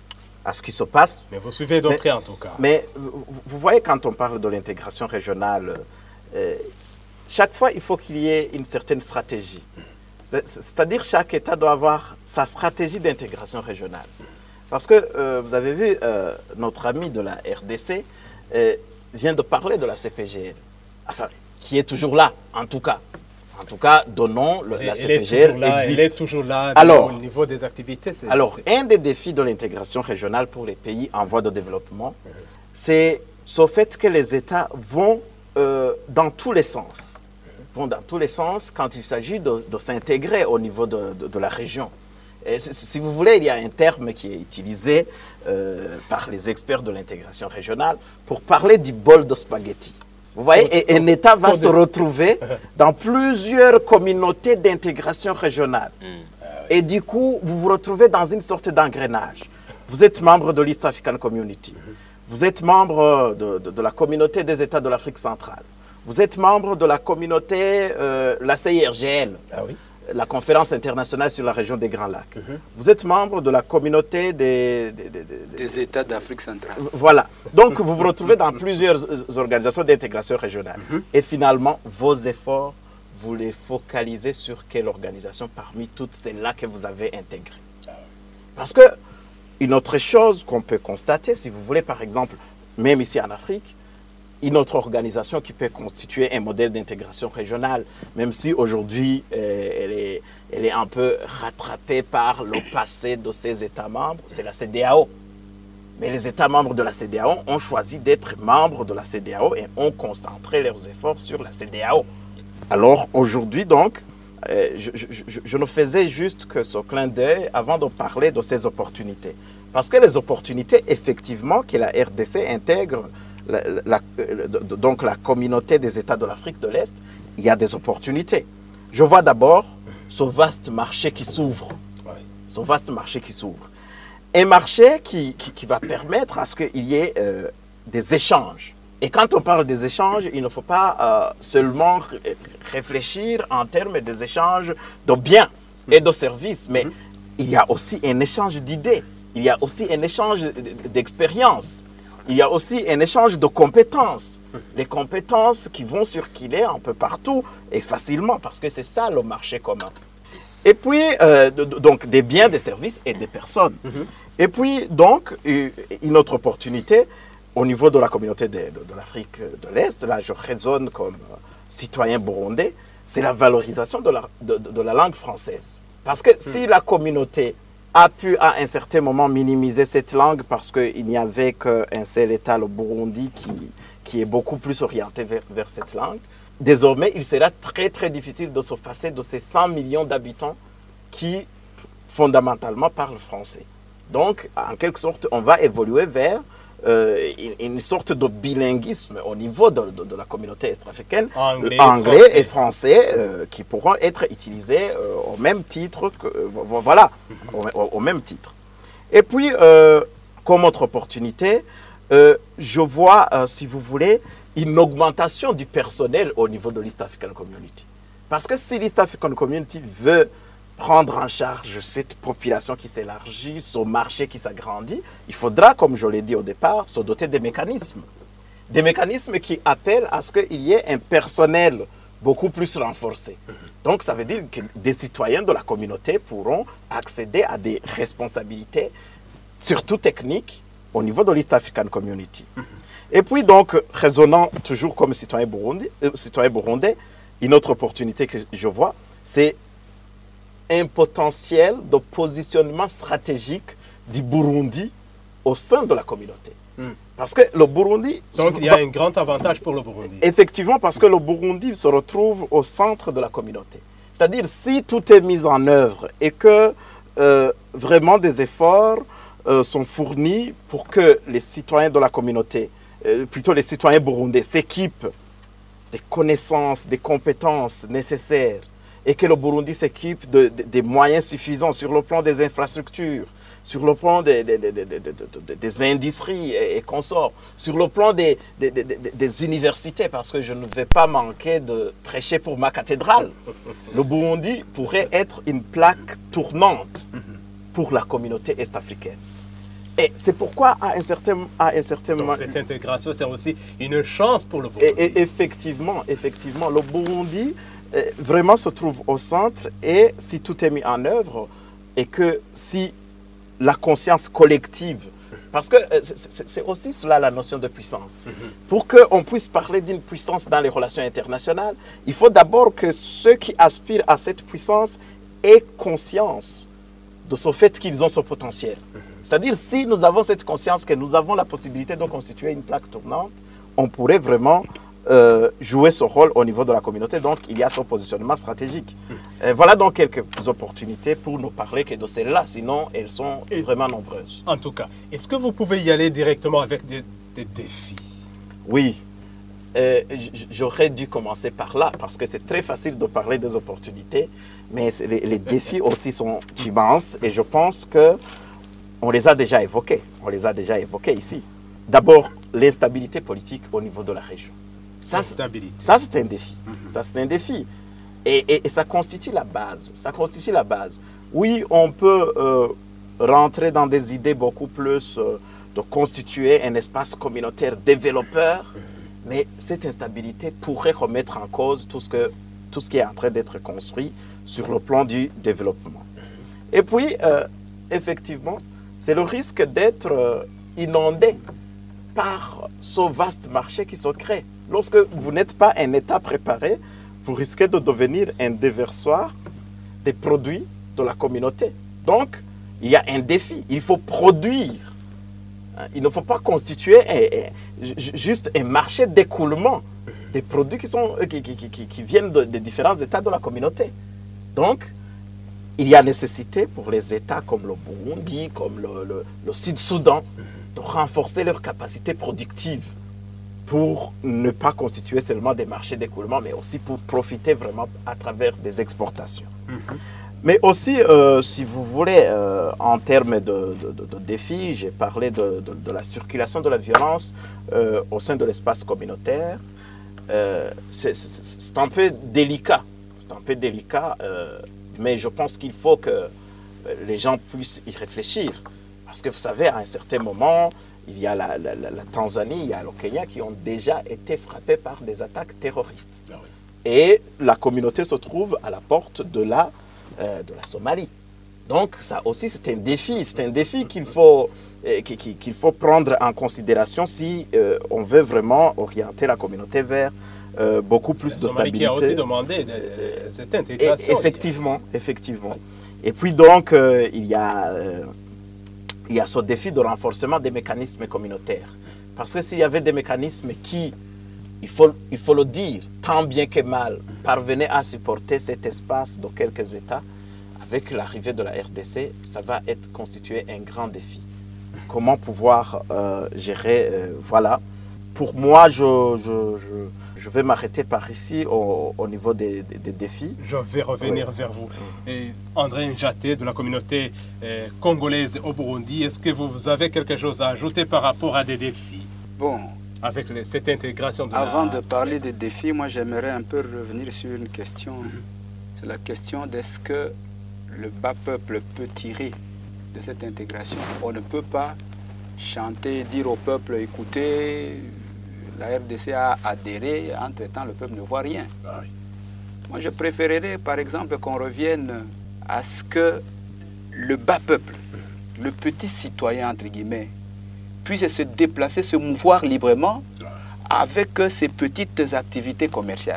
à ce qui se passe. Mais vous suivez de près en tout cas. Mais vous, vous voyez, quand on parle de l'intégration régionale, euh, chaque fois, il faut qu'il y ait une certaine stratégie. C'est-à-dire chaque État doit avoir sa stratégie d'intégration régionale. Parce que euh, vous avez vu, euh, notre ami de la R D C euh, vient de parler de la C P G L, enfin, qui est toujours là, en tout cas. En tout cas, donnons, le, la C P G L là, existe. Elle est toujours là alors, au niveau des activités. C'est, alors, c'est... un des défis de l'intégration régionale pour les pays en voie de développement, mmh. c'est ce fait que les États vont euh, dans tous les sens. Vont dans tous les sens quand il s'agit de, de s'intégrer au niveau de, de, de la région. Et si vous voulez, il y a un terme qui est utilisé euh, par les experts de l'intégration régionale pour parler du bol de spaghetti. Vous voyez, et un État va se retrouver dans plusieurs communautés d'intégration régionale. Et du coup, vous vous retrouvez dans une sorte d'engrenage. Vous êtes membre de l'East African Community. Vous êtes membre de, de, de la communauté des États de l'Afrique centrale. Vous êtes membre de la communauté, euh, la C I R G L. Ah oui. La conférence internationale sur la région des Grands Lacs. Mm-hmm. Vous êtes membre de la communauté des... Des, des, des, des États d'Afrique centrale. Voilà. Donc, vous vous retrouvez dans plusieurs organisations d'intégration régionale. Mm-hmm. Et finalement, vos efforts, vous les focalisez sur quelle organisation parmi toutes celles-là que vous avez intégrées. Parce que, une autre chose qu'on peut constater, si vous voulez, par exemple, même ici en Afrique, une autre organisation qui peut constituer un modèle d'intégration régionale, même si aujourd'hui euh, elle, est, elle est un peu rattrapée par le passé de ses États membres, c'est la C E D E A O. Mais les États membres de la C E D E A O ont choisi d'être membres de la C E D E A O et ont concentré leurs efforts sur la C E D E A O. Alors aujourd'hui donc, euh, je, je, je, je ne faisais juste que ce clin d'œil avant de parler de ces opportunités. Parce que les opportunités, effectivement, que la R D C intègre, la, la, la, donc la communauté des États de l'Afrique de l'Est, il y a des opportunités. Je vois d'abord ce vaste marché qui s'ouvre. Ouais. Ce vaste marché qui s'ouvre. Un marché qui, qui, qui va permettre à ce qu'il y ait euh, des échanges. Et quand on parle des échanges, il ne faut pas euh, seulement ré- réfléchir en termes des échanges de biens et de services, mais mm-hmm. il y a aussi un échange d'idées, il y a aussi un échange d'expériences, il y a aussi un échange de compétences. Les compétences qui vont circuler un peu partout et facilement, parce que c'est ça le marché commun. Et puis, euh, de, de, donc, des biens, des services et des personnes. Mm-hmm. Et puis, donc, une autre opportunité au niveau de la communauté de, de, de l'Afrique de l'Est, là, je raisonne comme euh, citoyen burundais, c'est la valorisation de la, de, de, de la langue française. Parce que mm. si la communauté a pu, à un certain moment, minimiser cette langue parce qu'il n'y avait qu'un seul État, le Burundi, qui, qui est beaucoup plus orienté vers, vers cette langue, désormais, il sera très, très difficile de se passer de ces cent millions d'habitants qui, fondamentalement, parlent français. Donc, en quelque sorte, on va évoluer vers euh, une, une sorte de bilinguisme au niveau de, de, de la communauté est-africaine, anglais, anglais français. et français, euh, qui pourront être utilisés euh, au même titre, que, euh, voilà, au, au, au même titre. Et puis, euh, comme autre opportunité, euh, je vois, euh, si vous voulez, une augmentation du personnel au niveau de l'East African Community. Parce que si l'East African Community veut prendre en charge cette population qui s'élargit, ce marché qui s'agrandit, il faudra, comme je l'ai dit au départ, se doter des mécanismes. Des mécanismes qui appellent à ce qu'il y ait un personnel beaucoup plus renforcé. Donc, ça veut dire que des citoyens de la communauté pourront accéder à des responsabilités, surtout techniques, au niveau de l'East African Community. Et puis, donc, raisonnant toujours comme citoyen burundais, euh, citoyen burundais, une autre opportunité que je vois, c'est un potentiel de positionnement stratégique du Burundi au sein de la communauté. Mm. Parce que le Burundi... Donc, il y a un grand avantage pour le Burundi. Effectivement, parce que le Burundi se retrouve au centre de la communauté. C'est-à-dire, si tout est mis en œuvre et que euh, vraiment des efforts euh, sont fournis pour que les citoyens de la communauté, euh, plutôt les citoyens burundais, s'équipent des connaissances, des compétences nécessaires, et que le Burundi s'équipe de, de, des moyens suffisants sur le plan des infrastructures, sur le plan des, des, des, des, des, des, des industries et, et consorts, sur le plan des, des, des, des universités, parce que je ne vais pas manquer de prêcher pour ma cathédrale. Le Burundi pourrait être une plaque tournante pour la communauté est-africaine. Et c'est pourquoi, à un certain, à un certain moment... Cette intégration, c'est aussi une chance pour le Burundi. Et, et effectivement, effectivement, le Burundi vraiment se trouve au centre, et si tout est mis en œuvre, et que si la conscience collective, parce que c'est, c'est aussi cela la notion de puissance. Mm-hmm. Pour qu'on puisse parler d'une puissance dans les relations internationales, il faut d'abord que ceux qui aspirent à cette puissance aient conscience de ce fait qu'ils ont ce potentiel. Mm-hmm. C'est-à-dire, si nous avons cette conscience que nous avons la possibilité de constituer une plaque tournante, on pourrait vraiment Euh, jouer ce rôle au niveau de la communauté. Donc, il y a son positionnement stratégique. Euh, voilà donc quelques opportunités pour nous parler que de celles-là. Sinon, elles sont Et, vraiment nombreuses. En tout cas, est-ce que vous pouvez y aller directement avec des, des défis? Oui. Euh, j'aurais dû commencer par là, parce que c'est très facile de parler des opportunités, mais les, les défis aussi sont immenses, et je pense qu'on les a déjà évoqués. On les a déjà évoqués ici. D'abord, l'instabilité politique au niveau de la région. Ça, c'est, ça, c'est un défi. Mm-hmm. Ça, c'est un défi. Et, et, et ça constitue la base. Ça constitue la base. Oui, on peut euh, rentrer dans des idées beaucoup plus euh, de constituer un espace communautaire développeur, mm-hmm. mais cette instabilité pourrait remettre en cause tout ce, que, tout ce qui est en train d'être construit sur le plan du développement. Mm-hmm. Et puis, euh, effectivement, c'est le risque d'être euh, inondé par ce vaste marché qui se crée. Lorsque vous n'êtes pas un État préparé, vous risquez de devenir un déversoir des produits de la communauté. Donc, il y a un défi. Il faut produire. Il ne faut pas constituer un, un, juste un marché d'écoulement des produits qui, sont, qui, qui, qui, qui viennent de, des différents États de la communauté. Donc, il y a nécessité pour les États comme le Burundi, comme le, le, le Sud-Soudan, de renforcer leurs capacités productives pour ne pas constituer seulement des marchés d'écoulement, mais aussi pour profiter vraiment à travers des exportations. Mm-hmm. Mais aussi, euh, si vous voulez, euh, en termes de, de, de, de défis, j'ai parlé de, de, de la circulation de la violence euh, au sein de l'espace communautaire. Euh, c'est, c'est, c'est un peu délicat, c'est un peu délicat, euh, mais je pense qu'il faut que les gens puissent y réfléchir. Parce que vous savez, à un certain moment, il y a la, la, la, la Tanzanie, il y a le Kenya qui ont déjà été frappés par des attaques terroristes. Ah oui. Et la communauté se trouve à la porte de la, euh, de la Somalie. Donc ça aussi, c'est un défi, c'est un défi qu'il faut, euh, qu'il, qu'il faut prendre en considération si euh, on veut vraiment orienter la communauté vers euh, beaucoup plus la de Somalie stabilité. Qui a aussi demandé de, de, cette intégration. Et, effectivement, effectivement. Et puis donc, euh, il y a... Euh, il y a ce défi de renforcement des mécanismes communautaires. Parce que s'il y avait des mécanismes qui, il faut, il faut le dire, tant bien que mal, parvenaient à supporter cet espace de quelques États, avec l'arrivée de la R D C, ça va être constitué un grand défi. Comment pouvoir euh, gérer, euh, voilà. Pour moi, je, je, je, je vais m'arrêter par ici au, au niveau des, des, des défis. Je vais revenir oui. vers vous. Et André Njaté de la communauté euh, congolaise au Burundi, est-ce que vous avez quelque chose à ajouter par rapport à des défis? Bon, avec les, cette intégration de avant la... de parler des défis, moi j'aimerais un peu revenir sur une question. Mm-hmm. C'est la question d'est-ce que le bas peuple peut tirer de cette intégration? On ne peut pas chanter, dire au peuple, écoutez, la R D C a adhéré, entre-temps le peuple ne voit rien. Ah oui. Moi je préférerais par exemple qu'on revienne à ce que le bas peuple, le petit citoyen entre guillemets, puisse se déplacer, se mouvoir librement avec ses petites activités commerciales.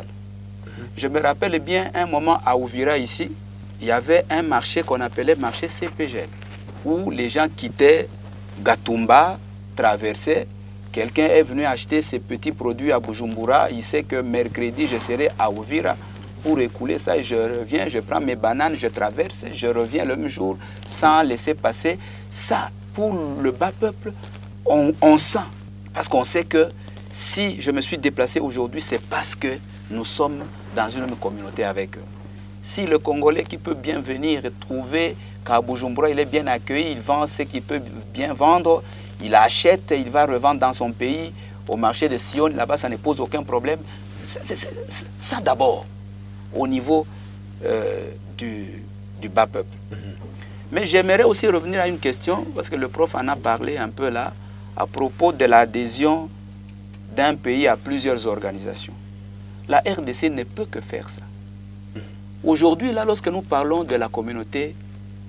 Je me rappelle bien un moment à Uvira ici, il y avait un marché qu'on appelait marché C P G, où les gens quittaient Gatumba, traversaient. Quelqu'un est venu acheter ses petits produits à Bujumbura, il sait que mercredi je serai à Uvira pour écouler ça, et je reviens, je prends mes bananes, je traverse, je reviens le même jour sans laisser passer. Ça, pour le bas peuple, on, on sent, parce qu'on sait que si je me suis déplacé aujourd'hui, c'est parce que nous sommes dans une même communauté avec eux. Si le Congolais qui peut bien venir trouver qu'à Bujumbura, il est bien accueilli, il vend ce qu'il peut bien vendre, il achète, il va revendre dans son pays, au marché de Sion, là-bas, ça ne pose aucun problème. C'est, c'est, c'est, ça d'abord, au niveau euh, du, du bas peuple. Mm-hmm. Mais j'aimerais aussi revenir à une question, parce que le prof en a parlé un peu là, à propos de l'adhésion d'un pays à plusieurs organisations. La R D C ne peut que faire ça. Mm-hmm. Aujourd'hui, là, lorsque nous parlons de la communauté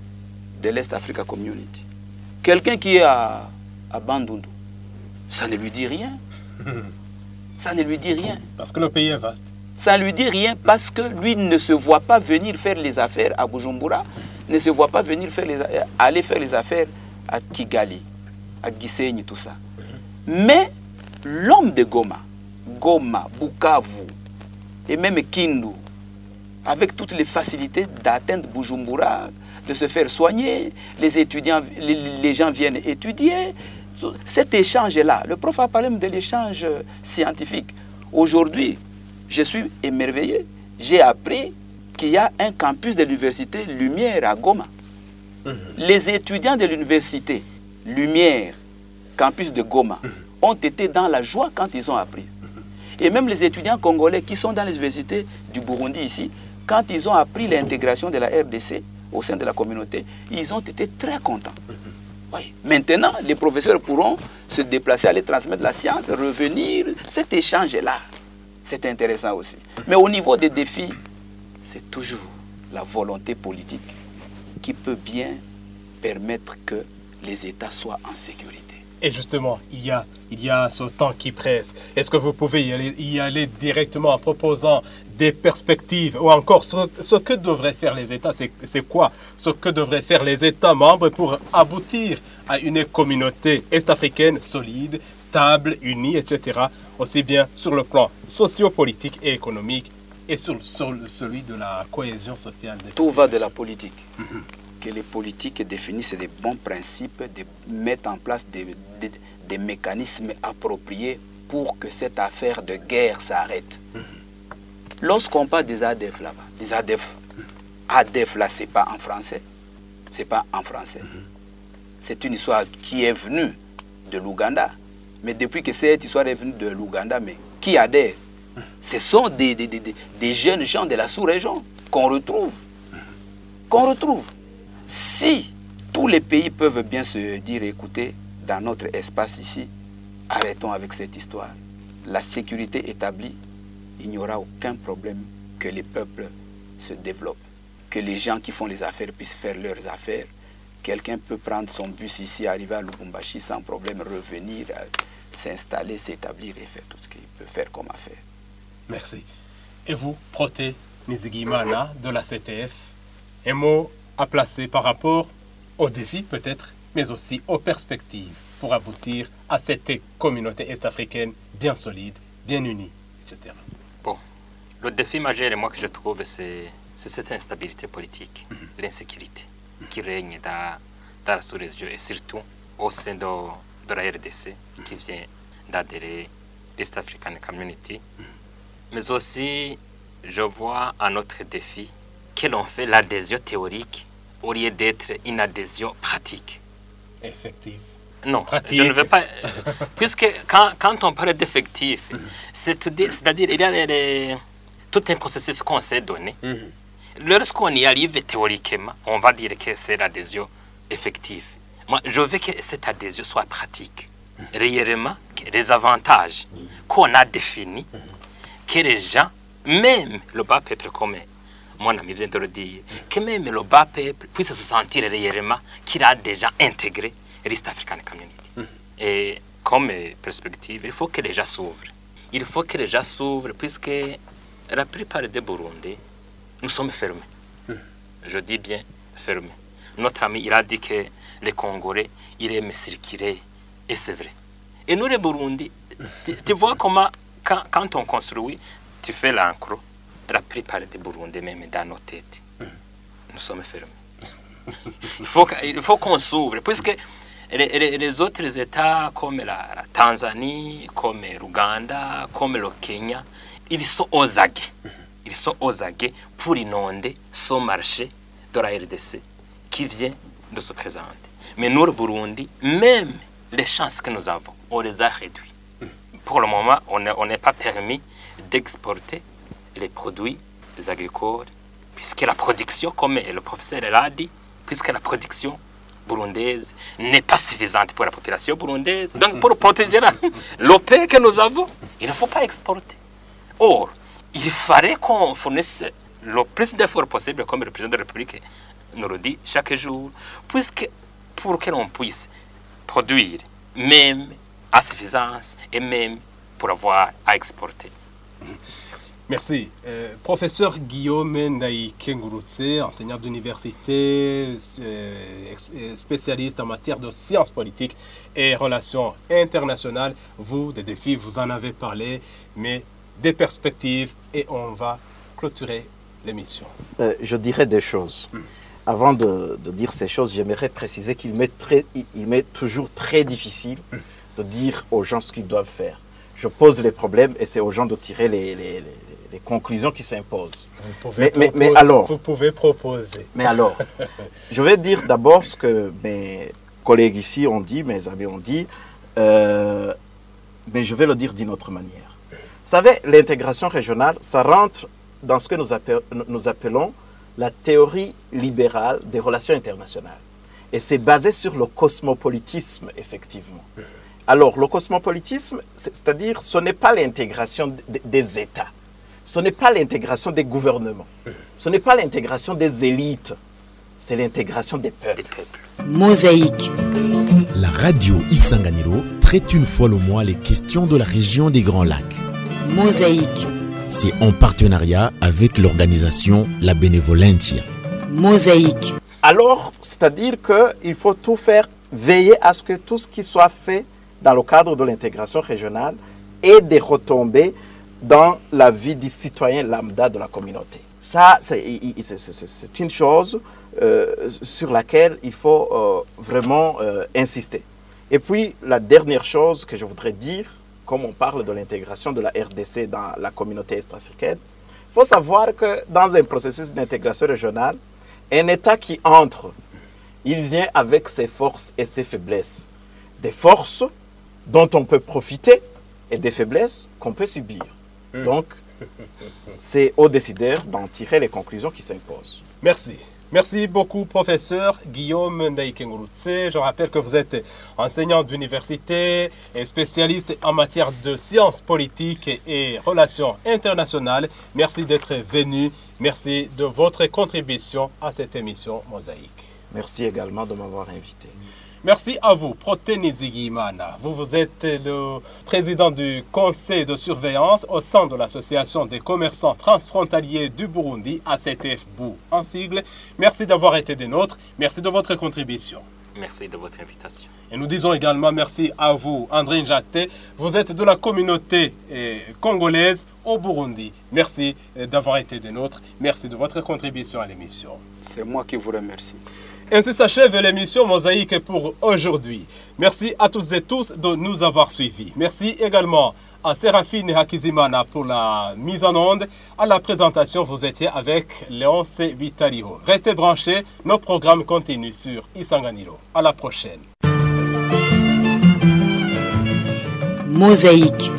de l'Est Africa Community, quelqu'un qui est à à Bandundu, ça ne lui dit rien. Ça ne lui dit rien. Parce que le pays est vaste. Ça ne lui dit rien parce que lui ne se voit pas venir faire les affaires à Bujumbura, ne se voit pas venir faire les, aller faire les affaires à Kigali, à Gisenyi, tout ça. Mais l'homme de Goma, Goma, Bukavu, et même Kindu, avec toutes les facilités d'atteindre Bujumbura, de se faire soigner, les étudiants, les, les gens viennent étudier. Cet échange-là, le prof a parlé de l'échange scientifique. Aujourd'hui, je suis émerveillé. J'ai appris qu'il y a un campus de l'université Lumière à Goma. Mmh. Les étudiants de l'université Lumière, campus de Goma, mmh. ont été dans la joie quand ils ont appris. Mmh. Et même les étudiants congolais qui sont dans les universités du Burundi ici, quand ils ont appris l'intégration de la R D C au sein de la communauté, ils ont été très contents. Oui. Maintenant, les professeurs pourront se déplacer, aller transmettre la science, revenir. Cet échange-là, c'est intéressant aussi. Mais au niveau des défis, c'est toujours la volonté politique qui peut bien permettre que les États soient en sécurité. Et justement, il y a, il y a ce temps qui presse. Est-ce que vous pouvez y aller, y aller directement en proposant des perspectives ou encore ce, ce que devraient faire les États? C'est, c'est quoi ce que devraient faire les États membres pour aboutir à une communauté est-africaine solide, stable, unie, et cetera, aussi bien sur le plan sociopolitique et économique et sur, sur celui de la cohésion sociale. Des Tout va de la politique. Mm-hmm. Que les politiques définissent des bons principes, de mettre en place des, des, des mécanismes appropriés pour que cette affaire de guerre s'arrête. Mm-hmm. Lorsqu'on parle des A D F là-bas, des A D F, A D F là, c'est pas en français. C'est pas en français. Mm-hmm. C'est une histoire qui est venue de l'Ouganda. Mais depuis que cette histoire est venue de l'Ouganda, mais qui adhère? Mm-hmm. Ce sont des, des, des, des jeunes gens de la sous-région qu'on retrouve. Mm-hmm. Qu'on retrouve. Si tous les pays peuvent bien se dire, écoutez, dans notre espace ici, arrêtons avec cette histoire. La sécurité établie, il n'y aura aucun problème que les peuples se développent. Que les gens qui font les affaires puissent faire leurs affaires. Quelqu'un peut prendre son bus ici, arriver à Lubumbashi sans problème, revenir, s'installer, s'établir et faire tout ce qu'il peut faire comme affaire. Merci. Et vous, Proté Nizigimana de la C T F, un mot à placer par rapport aux défis peut-être, mais aussi aux perspectives pour aboutir à cette communauté est-africaine bien solide, bien unie, et cetera. Bon, le défi majeur, moi, que je trouve, c'est, c'est cette instabilité politique, mm-hmm. l'insécurité mm-hmm. qui règne dans, dans la sous-région et surtout au sein de, de la R D C mm-hmm. qui vient d'adhérer l'East African Community. Mm-hmm. Mais aussi, je vois un autre défi que l'on fait l'adhésion théorique au lieu d'être une adhésion pratique. Effective. Non, pratique. Je ne veux pas... puisque quand, quand on parle d'effectif, mm-hmm. c'est, c'est-à-dire il y a les, les, tout un processus qu'on s'est donné. Mm-hmm. Lorsqu'on y arrive théoriquement, on va dire que c'est l'adhésion effective. Moi, je veux que cette adhésion soit pratique. Mm-hmm. Réellement, les avantages mm-hmm. qu'on a définis, mm-hmm. que les gens, même le bas peuple commun, mon ami vient de le dire, que même le bas peuple puisse se sentir réellement qu'il a déjà intégré l'East African Community. Mm. Et comme perspective, il faut que les gens s'ouvrent. Il faut que les gens s'ouvrent puisque la plupart des Burundais, nous sommes fermés. Mm. Je dis bien fermés. Notre ami, il a dit que les Congolais, ils aiment circuler. Et c'est vrai. Et nous, les Burundais, tu, tu vois comment, quand, quand on construit, tu fais l'encre. La plupart des Burundais, même dans nos têtes, mmh. nous sommes fermés. il, faut, il faut qu'on s'ouvre, puisque les, les, les autres États, comme la, la Tanzanie, comme l'Ouganda, comme le Kenya, ils sont aux aguets. Mmh. Ils sont aux aguets pour inonder ce marché de la R D C qui vient de se présenter. Mais nous, le Burundi, même les chances que nous avons, on les a réduites. Mmh. Pour le moment, on n'est pas permis d'exporter les produits agricoles, puisque la production, comme le professeur l'a dit, puisque la production burundaise n'est pas suffisante pour la population burundaise. Donc, pour protéger la, le paix que nous avons, il ne faut pas exporter. Or, il fallait qu'on fournisse le plus d'efforts possible, comme le président de la République nous le dit chaque jour, puisque pour que l'on puisse produire, même à suffisance, et même pour avoir à exporter. Merci. Merci. Euh, professeur Guillaume Ndaï Kengurutse, enseignant d'université, euh, spécialiste en matière de sciences politiques et relations internationales. Vous, des défis, vous en avez parlé, mais des perspectives, et on va clôturer l'émission. Euh, je dirais des choses. Hum. Avant de, de dire ces choses, j'aimerais préciser qu'il m'est, très, il m'est toujours très difficile hum. de dire aux gens ce qu'ils doivent faire. Je pose les problèmes et c'est aux gens de tirer les, les, les, les conclusions qui s'imposent. Vous pouvez, mais, proposer, mais, mais alors, vous pouvez proposer. Mais alors, je vais dire d'abord ce que mes collègues ici ont dit, mes amis ont dit, euh, mais je vais le dire d'une autre manière. Vous savez, l'intégration régionale, ça rentre dans ce que nous, appel, nous appelons la théorie libérale des relations internationales. Et c'est basé sur le cosmopolitisme, effectivement. Alors, le cosmopolitisme, c'est-à-dire, ce n'est pas l'intégration des États, ce n'est pas l'intégration des gouvernements, ce n'est pas l'intégration des élites, c'est l'intégration des peuples. des peuples. Mosaïque. La radio Isanganiro traite une fois le mois les questions de la région des Grands Lacs. Mosaïque. C'est en partenariat avec l'organisation La Benevolentia. Mosaïque. Alors, c'est-à-dire qu'il faut tout faire, veiller à ce que tout ce qui soit fait dans le cadre de l'intégration régionale ait des retombées dans la vie du citoyen lambda de la communauté. Ça, c'est, c'est, c'est, c'est une chose euh, sur laquelle il faut euh, vraiment euh, insister. Et puis, la dernière chose que je voudrais dire, comme on parle de l'intégration de la R D C dans la communauté est-africaine, il faut savoir que dans un processus d'intégration régionale, un État qui entre, il vient avec ses forces et ses faiblesses. Des forces dont on peut profiter et des faiblesses qu'on peut subir. Donc, c'est aux décideurs d'en tirer les conclusions qui s'imposent. Merci. Merci beaucoup, professeur Guillaume Ndaikengurutse. Je rappelle que vous êtes enseignant d'université et spécialiste en matière de sciences politiques et relations internationales. Merci d'être venu. Merci de votre contribution à cette émission Mosaïque. Merci également de m'avoir invité. Merci à vous, Proteni Zigimana. Vous, vous êtes le président du conseil de surveillance au sein de l'association des commerçants transfrontaliers du Burundi, A C T F B U en sigle. Merci d'avoir été des nôtres. Merci de votre contribution. Merci de votre invitation. Et nous disons également merci à vous, André Njaté. Vous êtes de la communauté eh, congolaise au Burundi. Merci eh, d'avoir été des nôtres. Merci de votre contribution à l'émission. C'est moi qui vous remercie. Ainsi s'achève l'émission Mosaïque pour aujourd'hui. Merci à tous et tous de nous avoir suivis. Merci également à Séraphine Hakizimana pour la mise en onde. À la présentation, vous étiez avec Léonce Vitaliho. Restez branchés, nos programmes continuent sur Isanganiro. À la prochaine. Mosaïque.